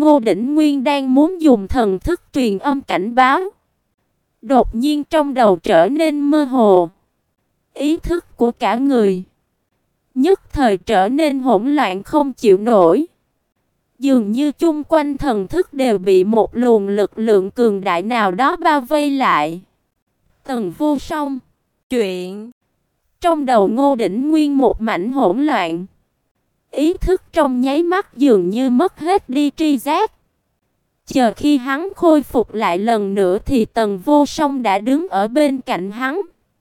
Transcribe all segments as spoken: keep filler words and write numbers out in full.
Ngô Đỉnh Nguyên đang muốn dùng thần thức truyền âm cảnh báo. Đột nhiên trong đầu trở nên mơ hồ. Ý thức của cả người nhất thời trở nên hỗn loạn không chịu nổi. Dường như chung quanh thần thức đều bị một luồng lực lượng cường đại nào đó bao vây lại. Tần Vô Song, chuyện. Trong đầu Ngô Đỉnh Nguyên một mảnh hỗn loạn. Ý thức trong nháy mắt dường như mất hết đi tri giác. Chờ khi hắn khôi phục lại lần nữa thì Tần Vô Song đã đứng ở bên cạnh hắn.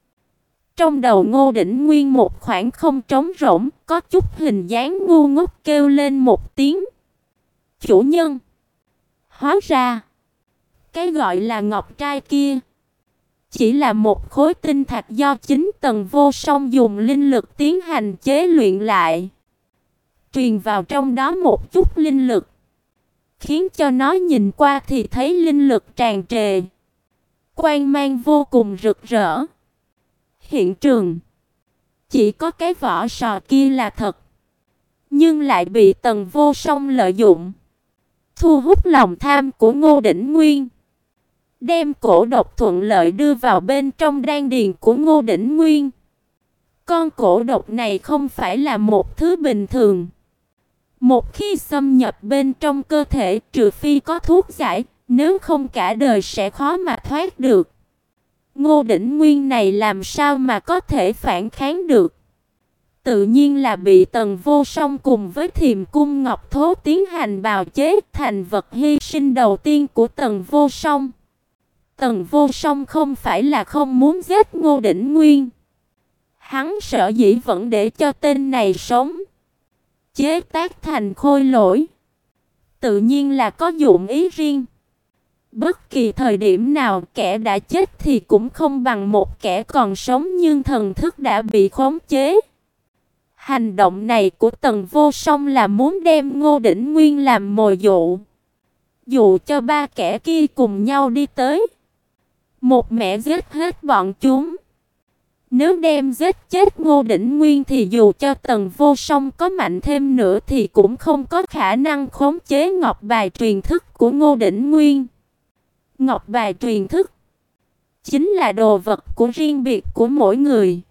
Trong đầu Ngô Đỉnh Nguyên một khoảng không trống rỗng, có chút hình dáng ngu ngốc kêu lên một tiếng. Chủ nhân! Hóa ra, cái gọi là ngọc trai kia chỉ là một khối tinh thạch do chính Tần Vô Song dùng linh lực tiến hành chế luyện lại. Truyền vào trong đó một chút linh lực, khiến cho nó nhìn qua thì thấy linh lực tràn trề, quang mang vô cùng rực rỡ. Hiện trường chỉ có cái vỏ sò kia là thật, nhưng lại bị Tần Vô Song lợi dụng, thu hút lòng tham của Ngô Đỉnh Nguyên, đem cổ độc thuận lợi đưa vào bên trong đan điền của Ngô Đỉnh Nguyên. Con cổ độc này không phải là một thứ bình thường. Một khi xâm nhập bên trong cơ thể, trừ phi có thuốc giải, nếu không cả đời sẽ khó mà thoát được. Ngô Đỉnh Nguyên này làm sao mà có thể phản kháng được? Tự nhiên là bị Tần Vô Song cùng với Thiềm Cung Ngọc Thố tiến hành bào chế thành vật hy sinh đầu tiên của Tần Vô Song. Tần Vô Song không phải là không muốn giết Ngô Đỉnh Nguyên. Hắn sợ dĩ vẫn để cho tên này sống, chế tác thành khôi lỗi, tự nhiên là có dụng ý riêng. Bất kỳ thời điểm nào kẻ đã chết thì cũng không bằng một kẻ còn sống nhưng thần thức đã bị khống chế. Hành động này của Tần Vô Song là muốn đem Ngô Đỉnh Nguyên làm mồi dụ, dụ cho ba kẻ kia cùng nhau đi tới, một mẻ giết hết bọn chúng. Nếu đem giết chết Ngô Đỉnh Nguyên thì dù cho Tần Vô Song có mạnh thêm nữa thì cũng không có khả năng khống chế ngọc bài truyền thức của Ngô Đỉnh Nguyên. Ngọc bài truyền thức chính là đồ vật của riêng biệt của mỗi người.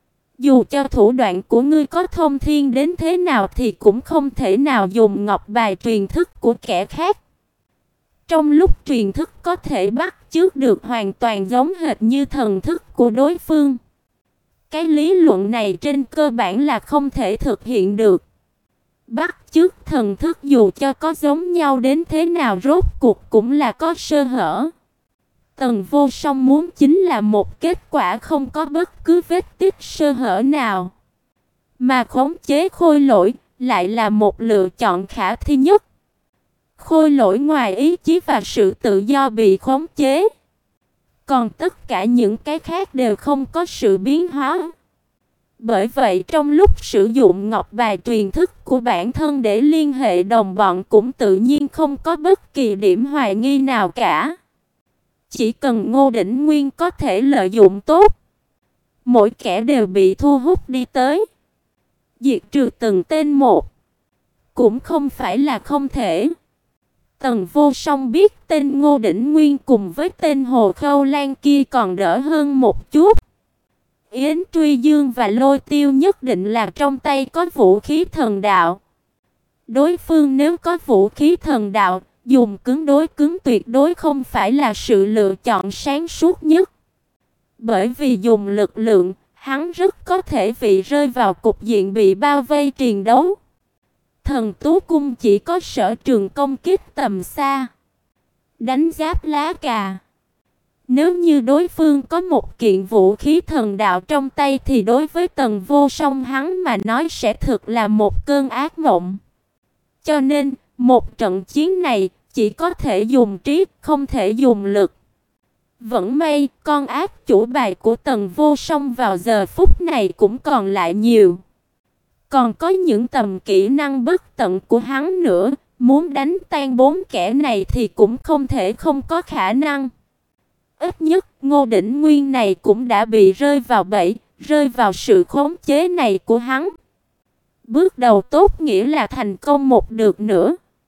Dù cho thủ đoạn của ngươi có thông thiên đến thế nào thì cũng không thể nào dùng ngọc bài truyền thức của kẻ khác. Trong lúc truyền thức có thể bắt chước được hoàn toàn giống hệt như thần thức của đối phương. Cái lý luận này trên cơ bản là không thể thực hiện được. Bắt chước thần thức dù cho có giống nhau đến thế nào rốt cuộc cũng là có sơ hở. Tần Vô Song muốn chính là một kết quả không có bất cứ vết tích sơ hở nào. Mà khống chế khôi lỗi lại là một lựa chọn khả thi nhất. Khôi lỗi ngoài ý chí và sự tự do bị khống chế. Còn tất cả những cái khác đều không có sự biến hóa. Bởi vậy trong lúc sử dụng ngọc bài truyền thức của bản thân để liên hệ đồng bọn cũng tự nhiên không có bất kỳ điểm hoài nghi nào cả. Chỉ cần Ngô Đỉnh Nguyên có thể lợi dụng tốt, mỗi kẻ đều bị thu hút đi tới. Diệt trừ từng tên một cũng không phải là không thể. Tần Vô Song biết tên Ngô Đỉnh Nguyên cùng với tên Hồ Khâu Lan kia còn đỡ hơn một chút. Yến Truy Dương và Lôi Tiêu nhất định là trong tay có vũ khí thần đạo. Đối phương nếu có vũ khí thần đạo, dùng cứng đối cứng tuyệt đối không phải là sự lựa chọn sáng suốt nhất. Bởi vì dùng lực lượng, hắn rất có thể bị rơi vào cục diện bị bao vây triền đấu. Thần Tú Cung chỉ có sở trường công kích tầm xa, đánh giáp lá cà. Nếu như đối phương có một kiện vũ khí thần đạo trong tay thì đối với Tần Vô Song hắn mà nói sẽ thực là một cơn ác mộng. Cho nên, một trận chiến này chỉ có thể dùng trí, không thể dùng lực. Vẫn may, con ác chủ bài của Tần Vô Song vào giờ phút này cũng còn lại nhiều. Còn có những tầm kỹ năng bất tận của hắn nữa, muốn đánh tan bốn kẻ này thì cũng không thể không có khả năng. Ít nhất Ngô Đỉnh Nguyên này cũng đã bị rơi vào bẫy, rơi vào sự khống chế này của hắn. Bước đầu tốt nghĩa là thành công một được nữa.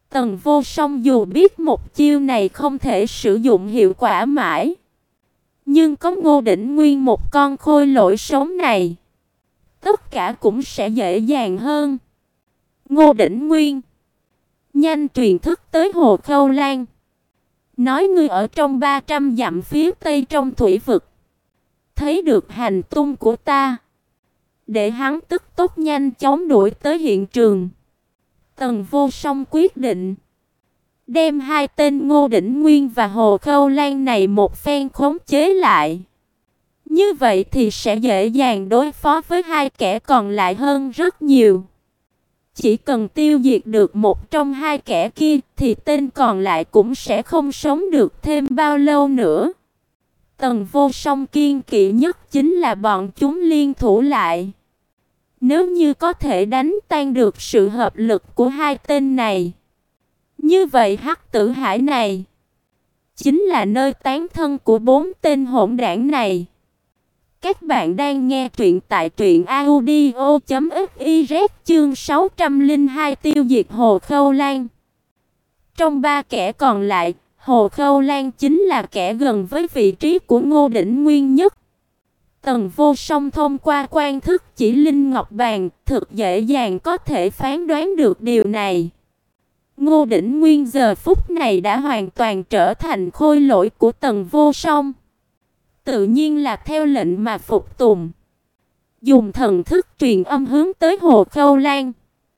Tần Vô Song dù biết một chiêu này không thể sử dụng hiệu quả mãi, nhưng có Ngô Đỉnh Nguyên một con khôi lỗi sống này, tất cả cũng sẽ dễ dàng hơn. Ngô Đỉnh Nguyên, nhanh truyền thức tới Hồ Khâu Lan, nói ngươi ở trong ba trăm dặm phía tây trong thủy vực, thấy được hành tung của ta, để hắn tức tốc nhanh chóng đuổi tới hiện trường. Tần Vô Song quyết định đem hai tên Ngô Đỉnh Nguyên và Hồ Khâu Lan này một phen khống chế lại. Như vậy thì sẽ dễ dàng đối phó với hai kẻ còn lại hơn rất nhiều. Chỉ cần tiêu diệt được một trong hai kẻ kia thì tên còn lại cũng sẽ không sống được thêm bao lâu nữa. Tần Vô Song kiên kỵ nhất chính là bọn chúng liên thủ lại. Nếu như có thể đánh tan được sự hợp lực của hai tên này, như vậy Hắc Tử Hải này chính là nơi tán thân của bốn tên hỗn đảng này. Các bạn đang nghe truyện tại truyện audio chấm fiz chương sáu trăm lẻ hai tiêu diệt Hồ Khâu Lan. Trong ba kẻ còn lại, Hồ Khâu Lan chính là kẻ gần với vị trí của Ngô Đỉnh Nguyên nhất. Tần Vô Song thông qua quan thức chỉ linh ngọc bàn, thực dễ dàng có thể phán đoán được điều này. Ngô Đỉnh Nguyên giờ phút này đã hoàn toàn trở thành khôi lỗi của Tần Vô Song, tự nhiên là theo lệnh mà phục tùng. Dùng thần thức truyền âm hướng tới Hồ Khâu Lan,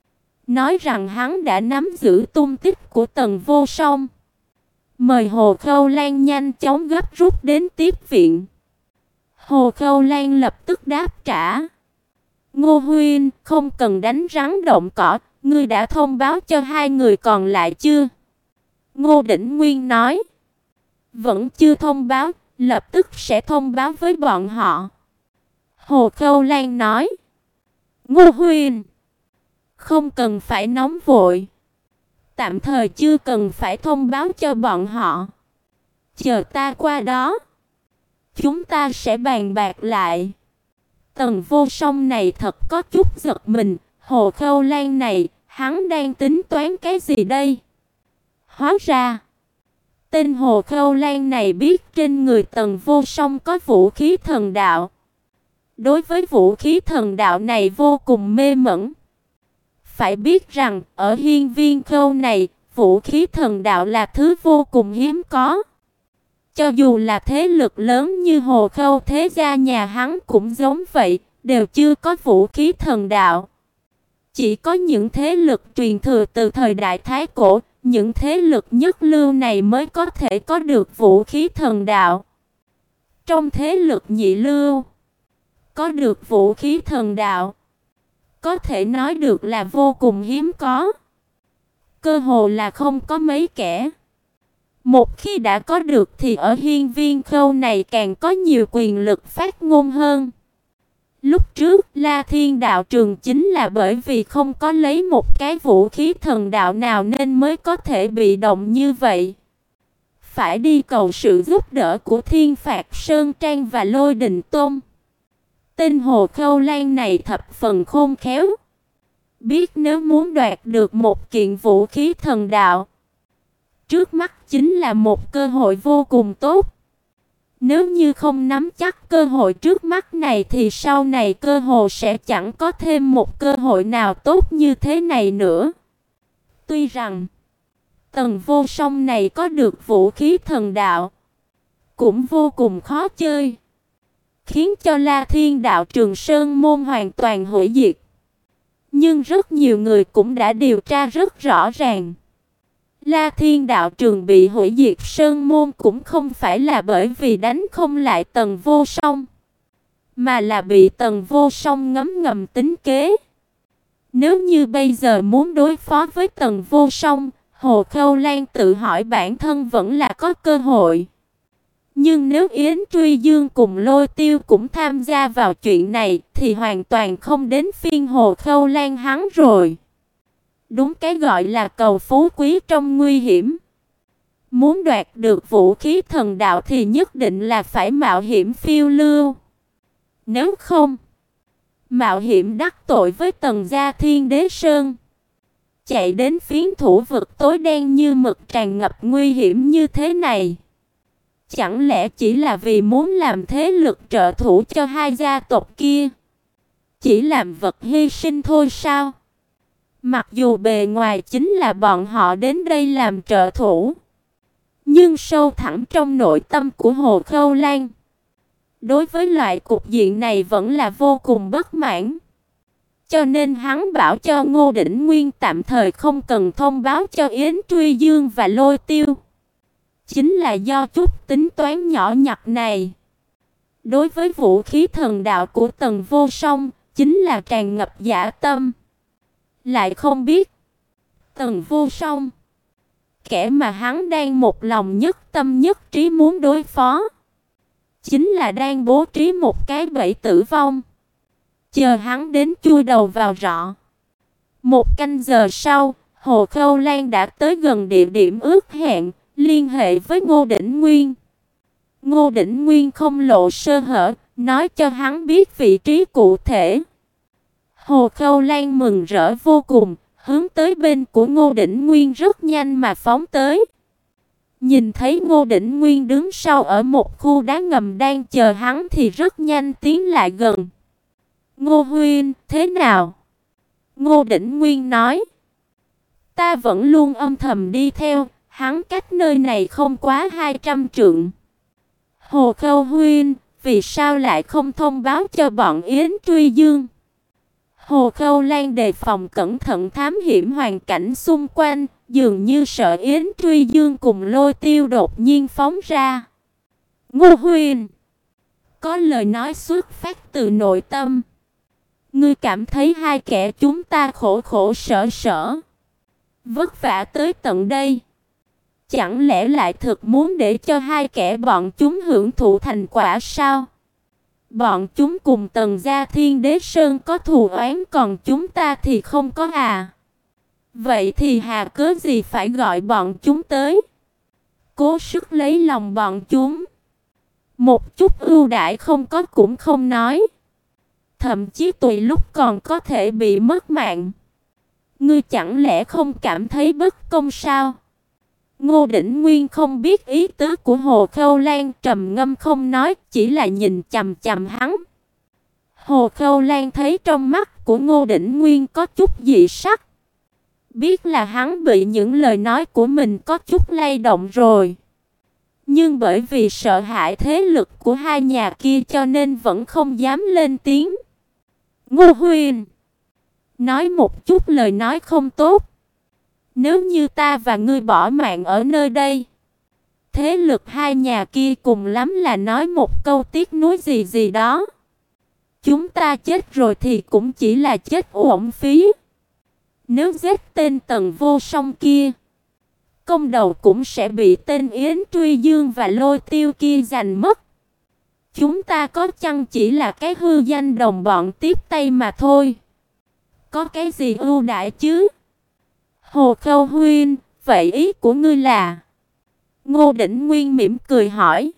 nói rằng hắn đã nắm giữ tung tích của Tần Vô Song, mời Hồ Khâu Lan nhanh chóng gấp rút đến tiếp viện. Hồ Khâu Lan lập tức đáp trả: Ngô huynh, không cần đánh rắn động cỏ, ngươi đã thông báo cho hai người còn lại chưa? Ngô Đỉnh Nguyên nói: Vẫn chưa thông báo, lập tức sẽ thông báo với bọn họ. Hồ Khâu Lan nói: Ngô huynh, không cần phải nóng vội, tạm thời chưa cần phải thông báo cho bọn họ. Chờ ta qua đó, chúng ta sẽ bàn bạc lại. Tần Vô Song này thật có chút giật mình. Hồ Khâu Lan này, hắn đang tính toán cái gì đây? Hóa ra, tên Hồ Khâu Lan này biết trên người Tần Vô Song có vũ khí thần đạo. Đối với vũ khí thần đạo này vô cùng mê mẩn. Phải biết rằng, ở Hiên Viên Khâu này, vũ khí thần đạo là thứ vô cùng hiếm có. Cho dù là thế lực lớn như Hồ Khâu thế gia nhà hắn cũng giống vậy, đều chưa có vũ khí thần đạo. Chỉ có những thế lực truyền thừa từ thời đại Thái Cổ, những thế lực nhất lưu này mới có thể có được vũ khí thần đạo. Trong thế lực nhị lưu, có được vũ khí thần đạo, có thể nói được là vô cùng hiếm có. Cơ hồ là không có mấy kẻ. Một khi đã có được thì ở Hiên Viên Khâu này càng có nhiều quyền lực phát ngôn hơn. Lúc trước, La Thiên đạo trường chính là bởi vì không có lấy một cái vũ khí thần đạo nào nên mới có thể bị động như vậy. Phải đi cầu sự giúp đỡ của Thiên Phạt Sơn Trang và Lôi Đình Tôn. Tên Hồ Khâu Lan này thập phần khôn khéo. Biết nếu muốn đoạt được một kiện vũ khí thần đạo, trước mắt chính là một cơ hội vô cùng tốt. Nếu như không nắm chắc cơ hội trước mắt này thì sau này cơ hội sẽ chẳng có thêm một cơ hội nào tốt như thế này nữa. Tuy rằng Tần Vô Song này có được vũ khí thần đạo cũng vô cùng khó chơi, khiến cho La Thiên đạo trường Sơn Môn hoàn toàn hủy diệt. Nhưng rất nhiều người cũng đã điều tra rất rõ ràng. La Thiên đạo trường bị hủy diệt Sơn Môn cũng không phải là bởi vì đánh không lại Tần Vô Song, mà là bị Tần Vô Song ngấm ngầm tính kế. Nếu như bây giờ muốn đối phó với Tần Vô Song, Hồ Khâu Lan tự hỏi bản thân vẫn là có cơ hội. Nhưng nếu Yến Truy Dương cùng Lôi Tiêu cũng tham gia vào chuyện này thì hoàn toàn không đến phiên Hồ Khâu Lan hắn rồi. Đúng cái gọi là cầu phú quý trong nguy hiểm. Muốn đoạt được vũ khí thần đạo thì nhất định là phải mạo hiểm phiêu lưu. Nếu không, mạo hiểm đắc tội với Tần gia Thiên Đế Sơn, chạy đến phiến thủ vực tối đen như mực tràn ngập nguy hiểm như thế này? Chẳng lẽ chỉ là vì muốn làm thế lực trợ thủ cho hai gia tộc kia? Chỉ làm vật hy sinh thôi sao? Mặc dù bề ngoài chính là bọn họ đến đây làm trợ thủ, nhưng sâu thẳm trong nội tâm của Hồ Khâu Lan, đối với loại cục diện này vẫn là vô cùng bất mãn. Cho nên hắn bảo cho Ngô Đỉnh Nguyên tạm thời không cần thông báo cho Yến Truy Dương và Lôi Tiêu. Chính là do chút tính toán nhỏ nhặt này. Đối với vũ khí thần đạo của Tần Vô Song, chính là tràn ngập dã tâm. Lại không biết Tần Vô Song, kẻ mà hắn đang một lòng nhất tâm nhất trí muốn đối phó, chính là đang bố trí một cái bẫy tử vong, chờ hắn đến chui đầu vào rọ. Một canh giờ sau, Hồ Khâu Lan đã tới gần địa điểm ước hẹn, liên hệ với Ngô Đỉnh Nguyên. Ngô Đỉnh Nguyên không lộ sơ hở, nói cho hắn biết vị trí cụ thể. Hồ Khâu Lan mừng rỡ vô cùng, hướng tới bên của Ngô Đỉnh Nguyên rất nhanh mà phóng tới. Nhìn thấy Ngô Đỉnh Nguyên đứng sau ở một khu đá ngầm đang chờ hắn thì rất nhanh tiến lại gần. Ngô huynh, thế nào? Ngô Đỉnh Nguyên nói. Ta vẫn luôn âm thầm đi theo, hắn cách nơi này không quá hai trăm trượng. Hồ Khâu huynh, vì sao lại không thông báo cho bọn Yến Truy Dương? Hồ Khâu Lan đề phòng cẩn thận thám hiểm hoàn cảnh xung quanh, dường như sợ Yến Truy Dương cùng Lôi Tiêu đột nhiên phóng ra. Ngô huynh, có lời nói xuất phát từ nội tâm. Ngươi cảm thấy hai kẻ chúng ta khổ khổ sở sở, vất vả tới tận đây, chẳng lẽ lại thực muốn để cho hai kẻ bọn chúng hưởng thụ thành quả sao? Bọn chúng cùng Tần gia Thiên Đế Sơn có thù oán, còn chúng ta thì không có à? Vậy thì hà cớ gì phải gọi bọn chúng tới? Cố sức lấy lòng bọn chúng. Một chút ưu đãi không có cũng không nói, thậm chí tùy lúc còn có thể bị mất mạng. Ngươi chẳng lẽ không cảm thấy bất công sao? Ngô Đỉnh Nguyên không biết ý tứ của Hồ Khâu Lan, trầm ngâm không nói, chỉ là nhìn chằm chằm hắn. Hồ Khâu Lan thấy trong mắt của Ngô Đỉnh Nguyên có chút dị sắc, biết là hắn bị những lời nói của mình có chút lay động rồi. Nhưng bởi vì sợ hãi thế lực của hai nhà kia cho nên vẫn không dám lên tiếng. Ngô huynh, nói một chút lời nói không tốt. Nếu như ta và ngươi bỏ mạng ở nơi đây, thế lực hai nhà kia cùng lắm là nói một câu tiếc nuối gì gì đó. Chúng ta chết rồi thì cũng chỉ là chết uổng phí. Nếu giết tên Tần Vô Song kia, công đầu cũng sẽ bị tên Yến Truy Dương và Lôi Tiêu kia giành mất. Chúng ta có chăng chỉ là cái hư danh đồng bọn tiếp tay mà thôi. Có cái gì ưu đãi chứ? Hồ Khâu huynh, vậy ý của ngươi là? Ngô Đỉnh Nguyên mỉm cười hỏi.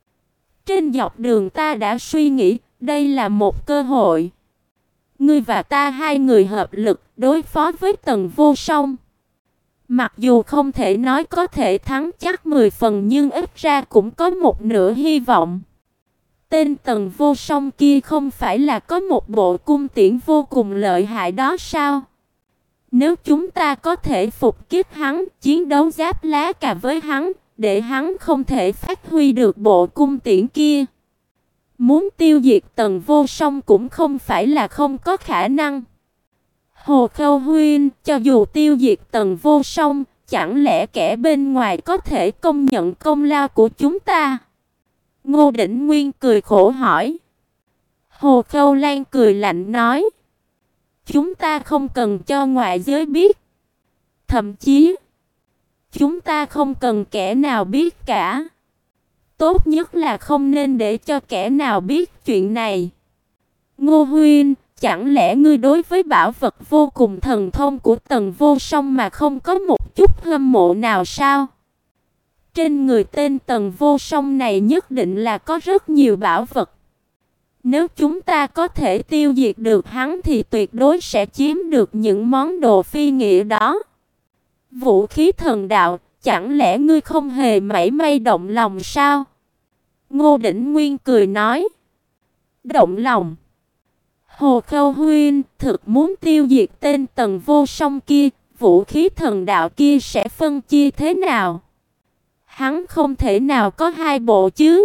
Trên dọc đường ta đã suy nghĩ, đây là một cơ hội. Ngươi và ta hai người hợp lực đối phó với Tần Vô Song. Mặc dù không thể nói có thể thắng chắc mười phần, nhưng ít ra cũng có một nửa hy vọng. Tên Tần Vô Song kia không phải là có một bộ cung tiễn vô cùng lợi hại đó sao? Nếu chúng ta có thể phục kích hắn, chiến đấu giáp lá cả với hắn, để hắn không thể phát huy được bộ cung tiễn kia, muốn tiêu diệt Tần Vô Song cũng không phải là không có khả năng. Hồ Khâu huynh, cho dù tiêu diệt Tần Vô Song, chẳng lẽ kẻ bên ngoài có thể công nhận công lao của chúng ta? Ngô Đỉnh Nguyên cười khổ hỏi. Hồ Khâu Lan cười lạnh nói. Chúng ta không cần cho ngoại giới biết. Thậm chí, chúng ta không cần kẻ nào biết cả. Tốt nhất là không nên để cho kẻ nào biết chuyện này. Ngô huynh, chẳng lẽ ngươi đối với bảo vật vô cùng thần thông của Tần Vô Song mà không có một chút hâm mộ nào sao? Trên người tên Tần Vô Song này nhất định là có rất nhiều bảo vật. Nếu chúng ta có thể tiêu diệt được hắn thì tuyệt đối sẽ chiếm được những món đồ phi nghĩa đó. Vũ khí thần đạo, chẳng lẽ ngươi không hề mảy may động lòng sao? Ngô Đỉnh Nguyên cười nói. Động lòng? Hồ Khâu Huynh thực muốn tiêu diệt tên Tần Vô Song kia, vũ khí thần đạo kia sẽ phân chia thế nào? Hắn không thể nào có hai bộ chứ?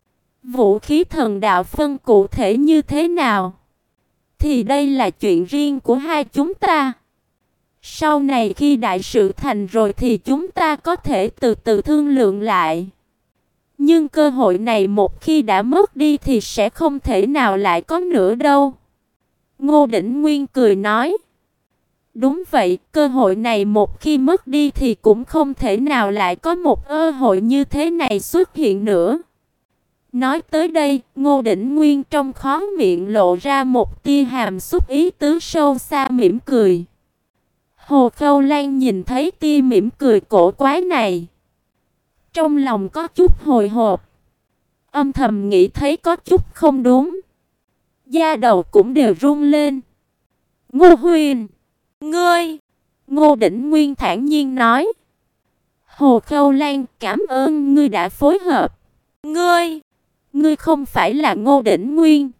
Vũ khí thần đạo phân cụ thể như thế nào? Thì đây là chuyện riêng của hai chúng ta. Sau này khi đại sự thành rồi thì chúng ta có thể từ từ thương lượng lại. Nhưng cơ hội này một khi đã mất đi thì sẽ không thể nào lại có nữa đâu. Ngô Đỉnh Nguyên cười nói. Đúng vậy, cơ hội này một khi mất đi thì cũng không thể nào lại có một cơ hội như thế này xuất hiện nữa. Nói tới đây, Ngô Đỉnh Nguyên trong khóe miệng lộ ra một tia hàm xúc ý tứ sâu xa mỉm cười. Hồ Khâu Lan nhìn thấy tia mỉm cười cổ quái này, trong lòng có chút hồi hộp, âm thầm nghĩ thấy có chút không đúng. Da đầu cũng đều run lên. Ngô Huyền, ngươi! Ngô Đỉnh Nguyên thản nhiên nói. Hồ Khâu Lan, cảm ơn ngươi đã phối hợp. Ngươi! Ngươi không phải là Ngô Đỉnh Nguyên.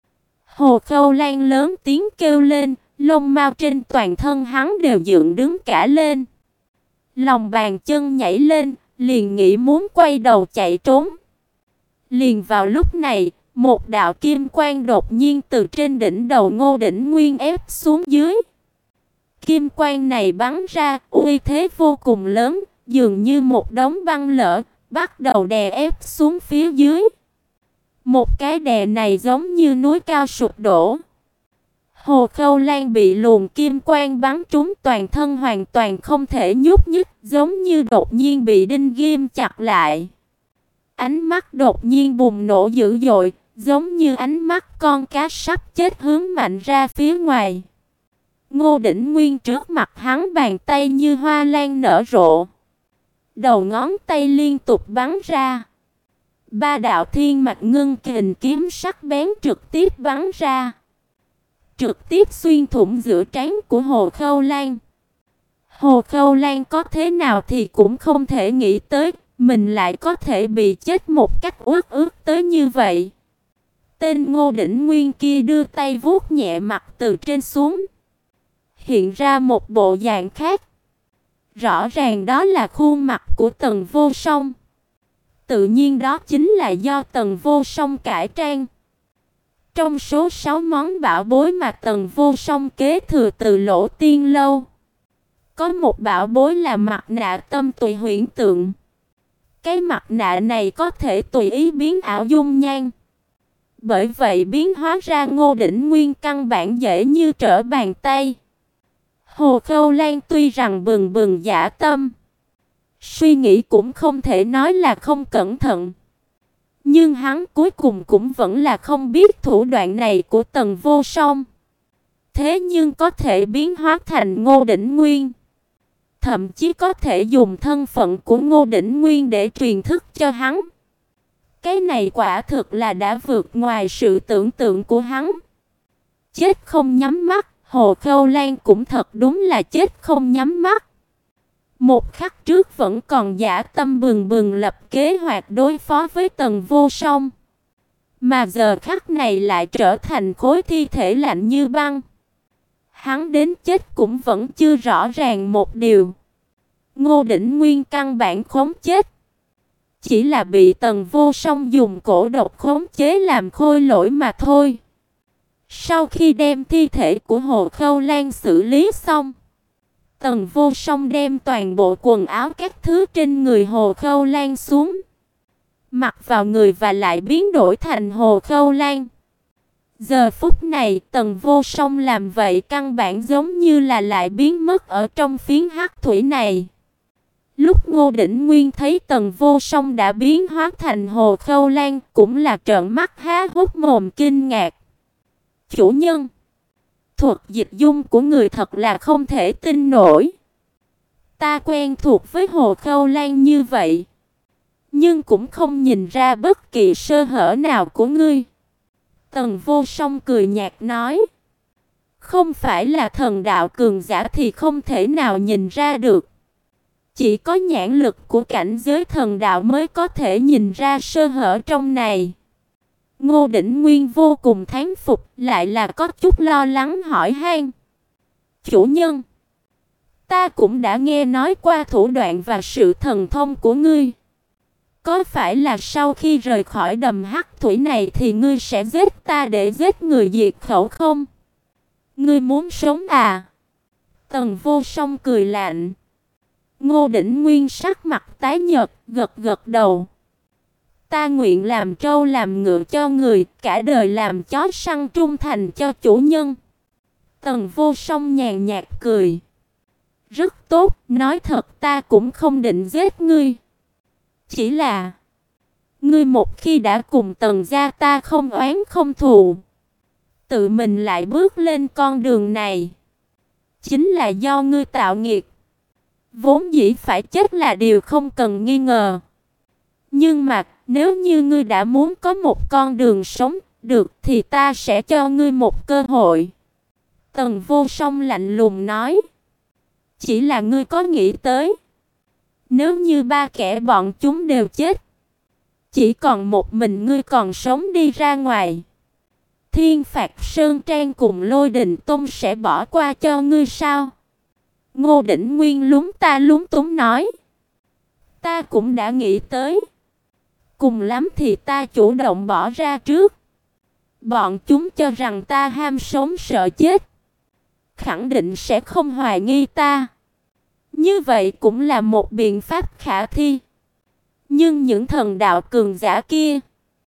Hồ Khâu Lan lớn tiếng kêu lên, lông mao trên toàn thân hắn đều dựng đứng cả lên. Lòng bàn chân nhảy lên, liền nghĩ muốn quay đầu chạy trốn. Liền vào lúc này, một đạo kim quang đột nhiên từ trên đỉnh đầu Ngô Đỉnh Nguyên ép xuống dưới. Kim quang này bắn ra, uy thế vô cùng lớn, dường như một đống băng lở, bắt đầu đè ép xuống phía dưới. Một cái đè này giống như núi cao sụp đổ. Hồ Khâu Lan bị luồng kim quang bắn trúng, toàn thân hoàn toàn không thể nhúc nhích, giống như đột nhiên bị đinh ghim chặt lại. Ánh mắt đột nhiên bùng nổ dữ dội, giống như ánh mắt con cá sắp chết hướng mạnh ra phía ngoài. Ngô Đỉnh Nguyên trước mặt hắn bàn tay như hoa lan nở rộ. Đầu ngón tay liên tục bắn ra. Ba đạo thiên mạch ngưng kình kiếm sắc bén trực tiếp bắn ra, trực tiếp xuyên thủng giữa trán của Hồ Khâu Lan. Hồ Khâu Lan có thế nào thì cũng không thể nghĩ tới, mình lại có thể bị chết một cách uất ức tới như vậy. Tên Ngô Đỉnh Nguyên kia đưa tay vuốt nhẹ mặt từ trên xuống, hiện ra một bộ dạng khác. Rõ ràng đó là khuôn mặt của Tần Vô Song. Tự nhiên đó chính là do Tần Vô Song cải trang. Trong số sáu món bảo bối mà Tần Vô Song kế thừa từ Lỗ Tiên Lâu, có một bảo bối là mặt nạ tâm tùy huyễn tượng. Cái mặt nạ này có thể tùy ý biến ảo dung nhan. Bởi vậy biến hóa ra Ngô Đỉnh Nguyên căn bản dễ như trở bàn tay. Hồ Khâu Lan tuy rằng bừng bừng dã tâm, suy nghĩ cũng không thể nói là không cẩn thận. Nhưng hắn cuối cùng cũng vẫn là không biết thủ đoạn này của Tần Vô Song. Thế nhưng có thể biến hóa thành Ngô Đỉnh Nguyên. Thậm chí có thể dùng thân phận của Ngô Đỉnh Nguyên để truyền thức cho hắn. Cái này quả thực là đã vượt ngoài sự tưởng tượng của hắn. Chết không nhắm mắt, Hồ Khâu Lan cũng thật đúng là chết không nhắm mắt. Một khắc trước vẫn còn dã tâm bừng bừng lập kế hoạch đối phó với Tần Vô Song, mà giờ khắc này lại trở thành khối thi thể lạnh như băng. Hắn đến chết cũng vẫn chưa rõ ràng một điều. Ngô Đỉnh Nguyên căn bản khống chết, chỉ là bị Tần Vô Song dùng cổ độc khống chế làm khôi lỗi mà thôi. Sau khi đem thi thể của Hồ Khâu Lan xử lý xong, Tần Vô Song đem toàn bộ quần áo các thứ trên người Hồ Khâu Lan xuống, mặc vào người và lại biến đổi thành Hồ Khâu Lan. Giờ phút này Tần Vô Song làm vậy căn bản giống như là lại biến mất ở trong phiến hắc thủy này. Lúc Ngô Đỉnh Nguyên thấy Tần Vô Song đã biến hóa thành Hồ Khâu Lan, cũng là trợn mắt há hốc mồm kinh ngạc. Chủ nhân, thuật dịch dung của người thật là không thể tin nổi. Ta quen thuộc với Hồ Khâu Lan như vậy, nhưng cũng không nhìn ra bất kỳ sơ hở nào của ngươi. Tần Vô Song cười nhạt nói. Không phải là thần đạo cường giả thì không thể nào nhìn ra được. Chỉ có nhãn lực của cảnh giới thần đạo mới có thể nhìn ra sơ hở trong này. Ngô Đỉnh Nguyên vô cùng thán phục, lại là có chút lo lắng hỏi han. Chủ nhân, ta cũng đã nghe nói qua thủ đoạn và sự thần thông của ngươi. Có phải là sau khi rời khỏi đầm hắc thủy này thì ngươi sẽ giết ta để giết người diệt khẩu không? Ngươi muốn sống à? Tần Vô Song cười lạnh. Ngô Đỉnh Nguyên sắc mặt tái nhợt, gật gật đầu. Ta nguyện làm trâu làm ngựa cho người, cả đời làm chó săn trung thành cho chủ nhân. Tần Vô Song nhàn nhạt cười. Rất tốt, nói thật ta cũng không định giết ngươi. Chỉ là ngươi một khi đã cùng Tần gia ta không oán không thù, tự mình lại bước lên con đường này, chính là do ngươi tạo nghiệp. Vốn dĩ phải chết là điều không cần nghi ngờ. Nhưng mà nếu như ngươi đã muốn có một con đường sống được thì ta sẽ cho ngươi một cơ hội. Tần Vô Song lạnh lùng nói. Chỉ là ngươi có nghĩ tới, nếu như ba kẻ bọn chúng đều chết, chỉ còn một mình ngươi còn sống đi ra ngoài, Thiên Phạt Sơn Trang cùng Lôi Đình Tông sẽ bỏ qua cho ngươi sao? Ngô Đỉnh Nguyên lúng ta lúng túng nói. Ta cũng đã nghĩ tới. Cùng lắm thì ta chủ động bỏ ra trước. Bọn chúng cho rằng ta ham sống sợ chết, khẳng định sẽ không hoài nghi ta. Như vậy cũng là một biện pháp khả thi. Nhưng những thần đạo cường giả kia,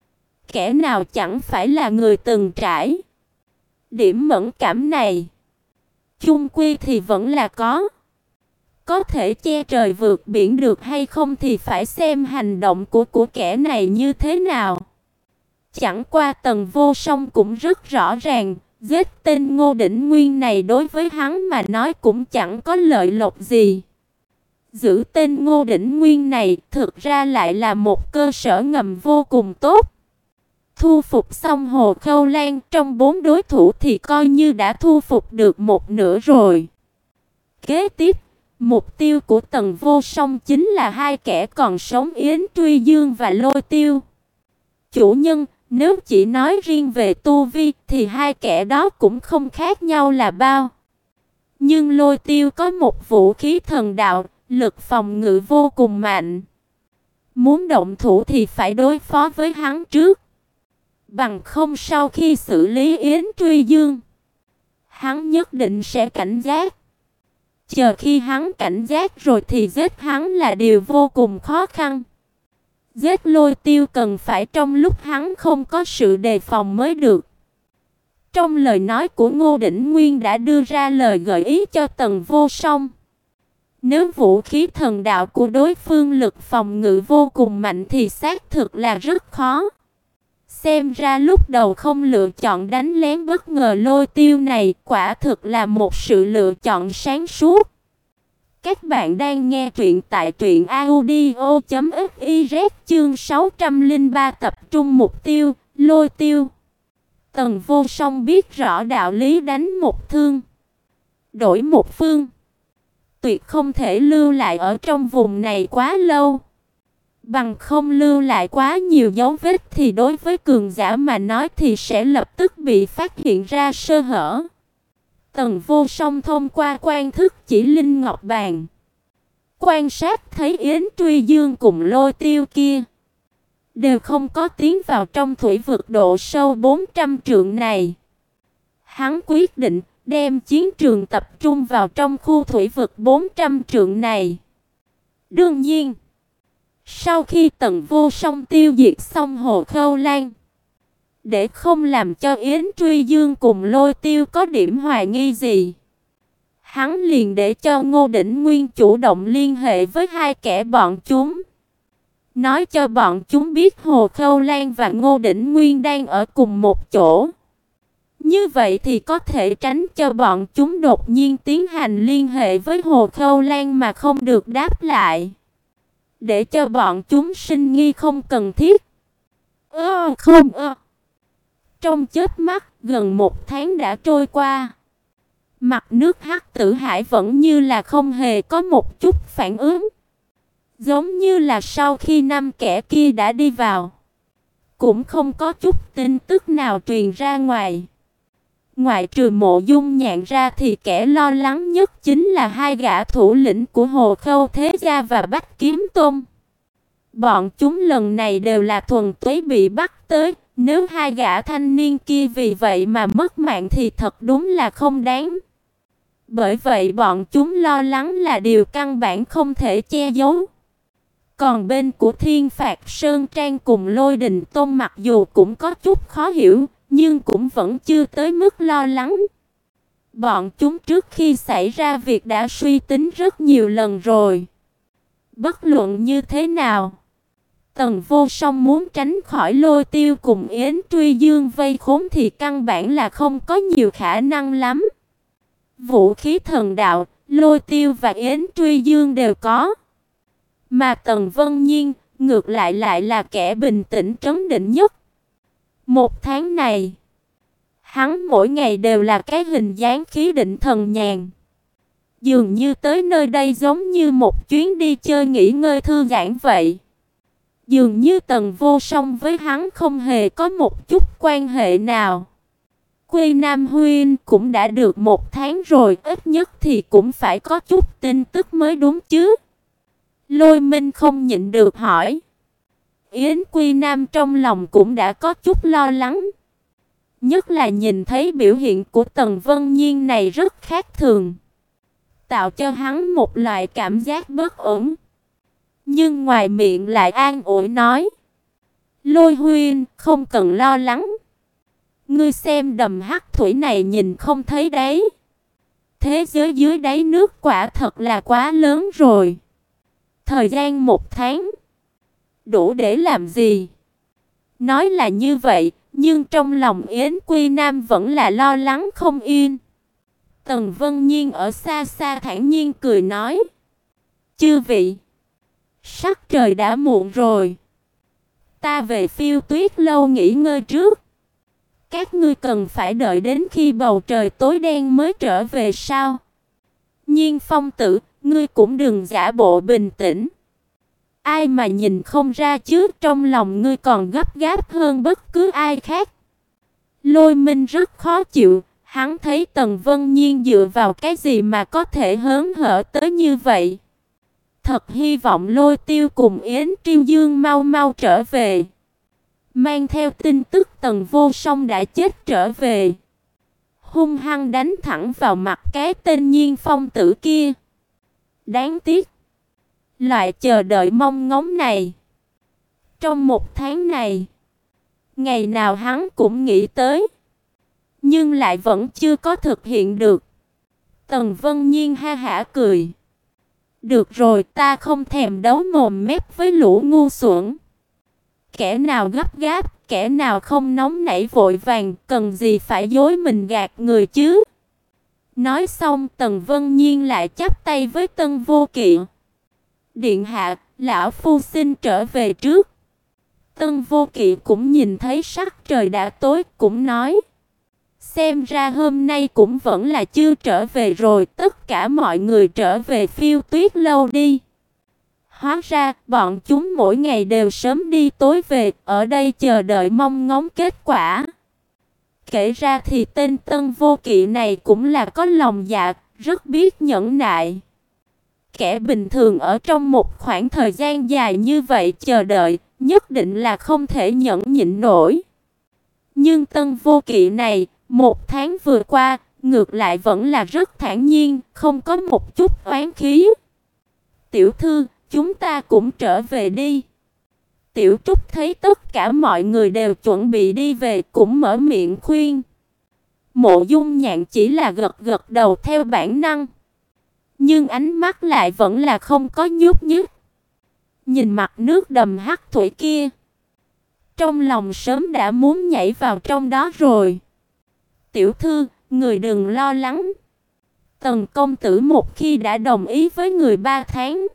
kẻ nào chẳng phải là người từng trải. Điểm mẫn cảm này chung quy thì vẫn là có. Có thể che trời vượt biển được hay không thì phải xem hành động của của kẻ này như thế nào. Chẳng qua Tần Vô Song cũng rất rõ ràng, giết tên Ngô Đỉnh Nguyên này đối với hắn mà nói cũng chẳng có lợi lộc gì. Giữ tên Ngô Đỉnh Nguyên này thực ra lại là một cơ sở ngầm vô cùng tốt. Thu phục xong Hồ Khâu Lan, trong bốn đối thủ thì coi như đã thu phục được một nửa rồi. Kế tiếp, mục tiêu của Tần Vô Song chính là hai kẻ còn sống Yến Truy Dương và Lôi Tiêu. Chủ nhân, nếu chỉ nói riêng về tu vi thì hai kẻ đó cũng không khác nhau là bao. Nhưng Lôi Tiêu có một vũ khí thần đạo, lực phòng ngự vô cùng mạnh. Muốn động thủ thì phải đối phó với hắn trước. Bằng không sau khi xử lý Yến Truy Dương, hắn nhất định sẽ cảnh giác. Chờ khi hắn cảnh giác rồi thì giết hắn là điều vô cùng khó khăn. Giết Lôi Tiêu cần phải trong lúc hắn không có sự đề phòng mới được. Trong lời nói của Ngô Đỉnh Nguyên đã đưa ra lời gợi ý cho Tần Vô Song. Nếu vũ khí thần đạo của đối phương lực phòng ngự vô cùng mạnh thì xác thực là rất khó. Xem ra lúc đầu không lựa chọn đánh lén bất ngờ Lôi Tiêu này, quả thực là một sự lựa chọn sáng suốt. Các bạn đang nghe truyện tại truyện audio chấm fiz chương sáu trăm lẻ ba tập trung mục tiêu, Lôi Tiêu. Tần Vô Song biết rõ đạo lý đánh một thương, đổi một phương. Tuyệt không thể lưu lại ở trong vùng này quá lâu. Bằng không lưu lại quá nhiều dấu vết thì đối với cường giả mà nói thì sẽ lập tức bị phát hiện ra sơ hở. Tần Vô Song thông qua quan thức chỉ linh ngọc bàn, quan sát thấy Yến Truy Dương cùng Lôi Tiêu kia đều không có tiến vào trong thủy vực độ sâu bốn trăm trượng này. Hắn quyết định đem chiến trường tập trung vào trong khu thủy vực bốn trăm trượng này. Đương nhiên, sau khi Tần Vô Song tiêu diệt xong Hồ Khâu Lan, để không làm cho Yến Truy Dương cùng Lôi Tiêu có điểm hoài nghi gì, hắn liền để cho Ngô Đỉnh Nguyên chủ động liên hệ với hai kẻ bọn chúng, nói cho bọn chúng biết Hồ Khâu Lan và Ngô Đỉnh Nguyên đang ở cùng một chỗ. Như vậy thì có thể tránh cho bọn chúng đột nhiên tiến hành liên hệ với Hồ Khâu Lan mà không được đáp lại, để cho bọn chúng sinh nghi không cần thiết. Ơ không ơ. Trong chớp mắt, gần một tháng đã trôi qua. Mặt nước Hắc Tử Hải vẫn như là không hề có một chút phản ứng. Giống như là sau khi năm kẻ kia đã đi vào, cũng không có chút tin tức nào truyền ra ngoài. Ngoại trừ Mộ Dung Nhạn ra thì kẻ lo lắng nhất chính là hai gã thủ lĩnh của Hồ Khâu Thế Gia và Bách Kiếm Tôn. Bọn chúng lần này đều là thuần túy bị bắt tới, nếu hai gã thanh niên kia vì vậy mà mất mạng thì thật đúng là không đáng. Bởi vậy bọn chúng lo lắng là điều căn bản không thể che giấu. Còn bên của Thiên Phạt Sơn Trang cùng Lôi Đình Tôn mặc dù cũng có chút khó hiểu, nhưng cũng vẫn chưa tới mức lo lắng. Bọn chúng trước khi xảy ra việc đã suy tính rất nhiều lần rồi. Bất luận như thế nào, Tần Vô Song muốn tránh khỏi Lôi Tiêu cùng Yến Truy Dương vây khốn thì căn bản là không có nhiều khả năng lắm. Vũ khí thần đạo, Lôi Tiêu và Yến Truy Dương đều có. Mà Tần Vân Nhiên, ngược lại lại là kẻ bình tĩnh trấn định nhất. Một tháng này, hắn mỗi ngày đều là cái hình dáng khí định thần nhàn. Dường như tới nơi đây giống như một chuyến đi chơi nghỉ ngơi thư giãn vậy. Dường như Tần Vô Song với hắn không hề có một chút quan hệ nào. Quy Nam Huynh cũng đã được một tháng rồi, ít nhất thì cũng phải có chút tin tức mới đúng chứ. Lôi Minh không nhịn được hỏi. Yến Quy Nam trong lòng cũng đã có chút lo lắng. Nhất là nhìn thấy biểu hiện của Tần Vân Nhiên này rất khác thường, tạo cho hắn một loại cảm giác bất ổn. Nhưng ngoài miệng lại an ủi nói: Lôi Huynh, không cần lo lắng. Ngươi xem đầm hắc thủy này nhìn không thấy đấy. Thế giới dưới đáy nước quả thật là quá lớn rồi. Thời gian một tháng đủ để làm gì? Nói là như vậy, nhưng trong lòng Yến Quy Nam vẫn là lo lắng không yên. Tần Vân Nhiên ở xa xa thản nhiên cười nói: Chư vị, sắc trời đã muộn rồi, ta về Phiêu Tuyết lâu nghỉ ngơi trước. Các ngươi cần phải đợi đến khi bầu trời tối đen mới trở về sao? Nhiên Phong tử, ngươi cũng đừng giả bộ bình tĩnh. Ai mà nhìn không ra chứ, trong lòng ngươi còn gấp gáp hơn bất cứ ai khác. Lôi Minh rất khó chịu, hắn thấy Tần Vân Nhiên dựa vào cái gì mà có thể hớn hở tới như vậy. Thật hy vọng Lôi Tiêu cùng Yến Triêu Dương mau mau trở về. Mang theo tin tức Tần Vô Song đã chết trở về, hung hăng đánh thẳng vào mặt cái tên Nhiên Phong tử kia. Đáng tiếc, loại chờ đợi mong ngóng này, trong một tháng này, ngày nào hắn cũng nghĩ tới, nhưng lại vẫn chưa có thực hiện được. Tần Vân Nhiên ha hả cười: Được rồi, ta không thèm đấu mồm mép với lũ ngu xuẩn. Kẻ nào gấp gáp, kẻ nào không nóng nảy vội vàng, cần gì phải dối mình gạt người chứ. Nói xong, Tần Vân Nhiên lại chắp tay với Tân Vô Kỵ: Điện hạ, lão phu xin trở về trước. Tân Vô Kỵ cũng nhìn thấy sắc trời đã tối, cũng nói: Xem ra hôm nay cũng vẫn là chưa trở về rồi, tất cả mọi người trở về Phiêu Tuyết lâu đi. Hóa ra, bọn chúng mỗi ngày đều sớm đi tối về, ở đây chờ đợi mong ngóng kết quả. Kể ra thì tên Tân Vô Kỵ này cũng là có lòng dạ, rất biết nhẫn nại. Kẻ bình thường ở trong một khoảng thời gian dài như vậy chờ đợi, nhất định là không thể nhẫn nhịn nổi. Nhưng Tân Vô Kỵ này, một tháng vừa qua, ngược lại vẫn là rất thản nhiên, không có một chút oán khí. Tiểu thư, chúng ta cũng trở về đi. Tiểu Trúc thấy tất cả mọi người đều chuẩn bị đi về, cũng mở miệng khuyên. Mộ Dung Nhạn chỉ là gật gật đầu theo bản năng, nhưng ánh mắt lại vẫn là không có nhúc nhích. Nhìn mặt nước đầm hắc thủy kia, trong lòng sớm đã muốn nhảy vào trong đó rồi. Tiểu thư, người đừng lo lắng. Tần công tử một khi đã đồng ý với người ba tháng,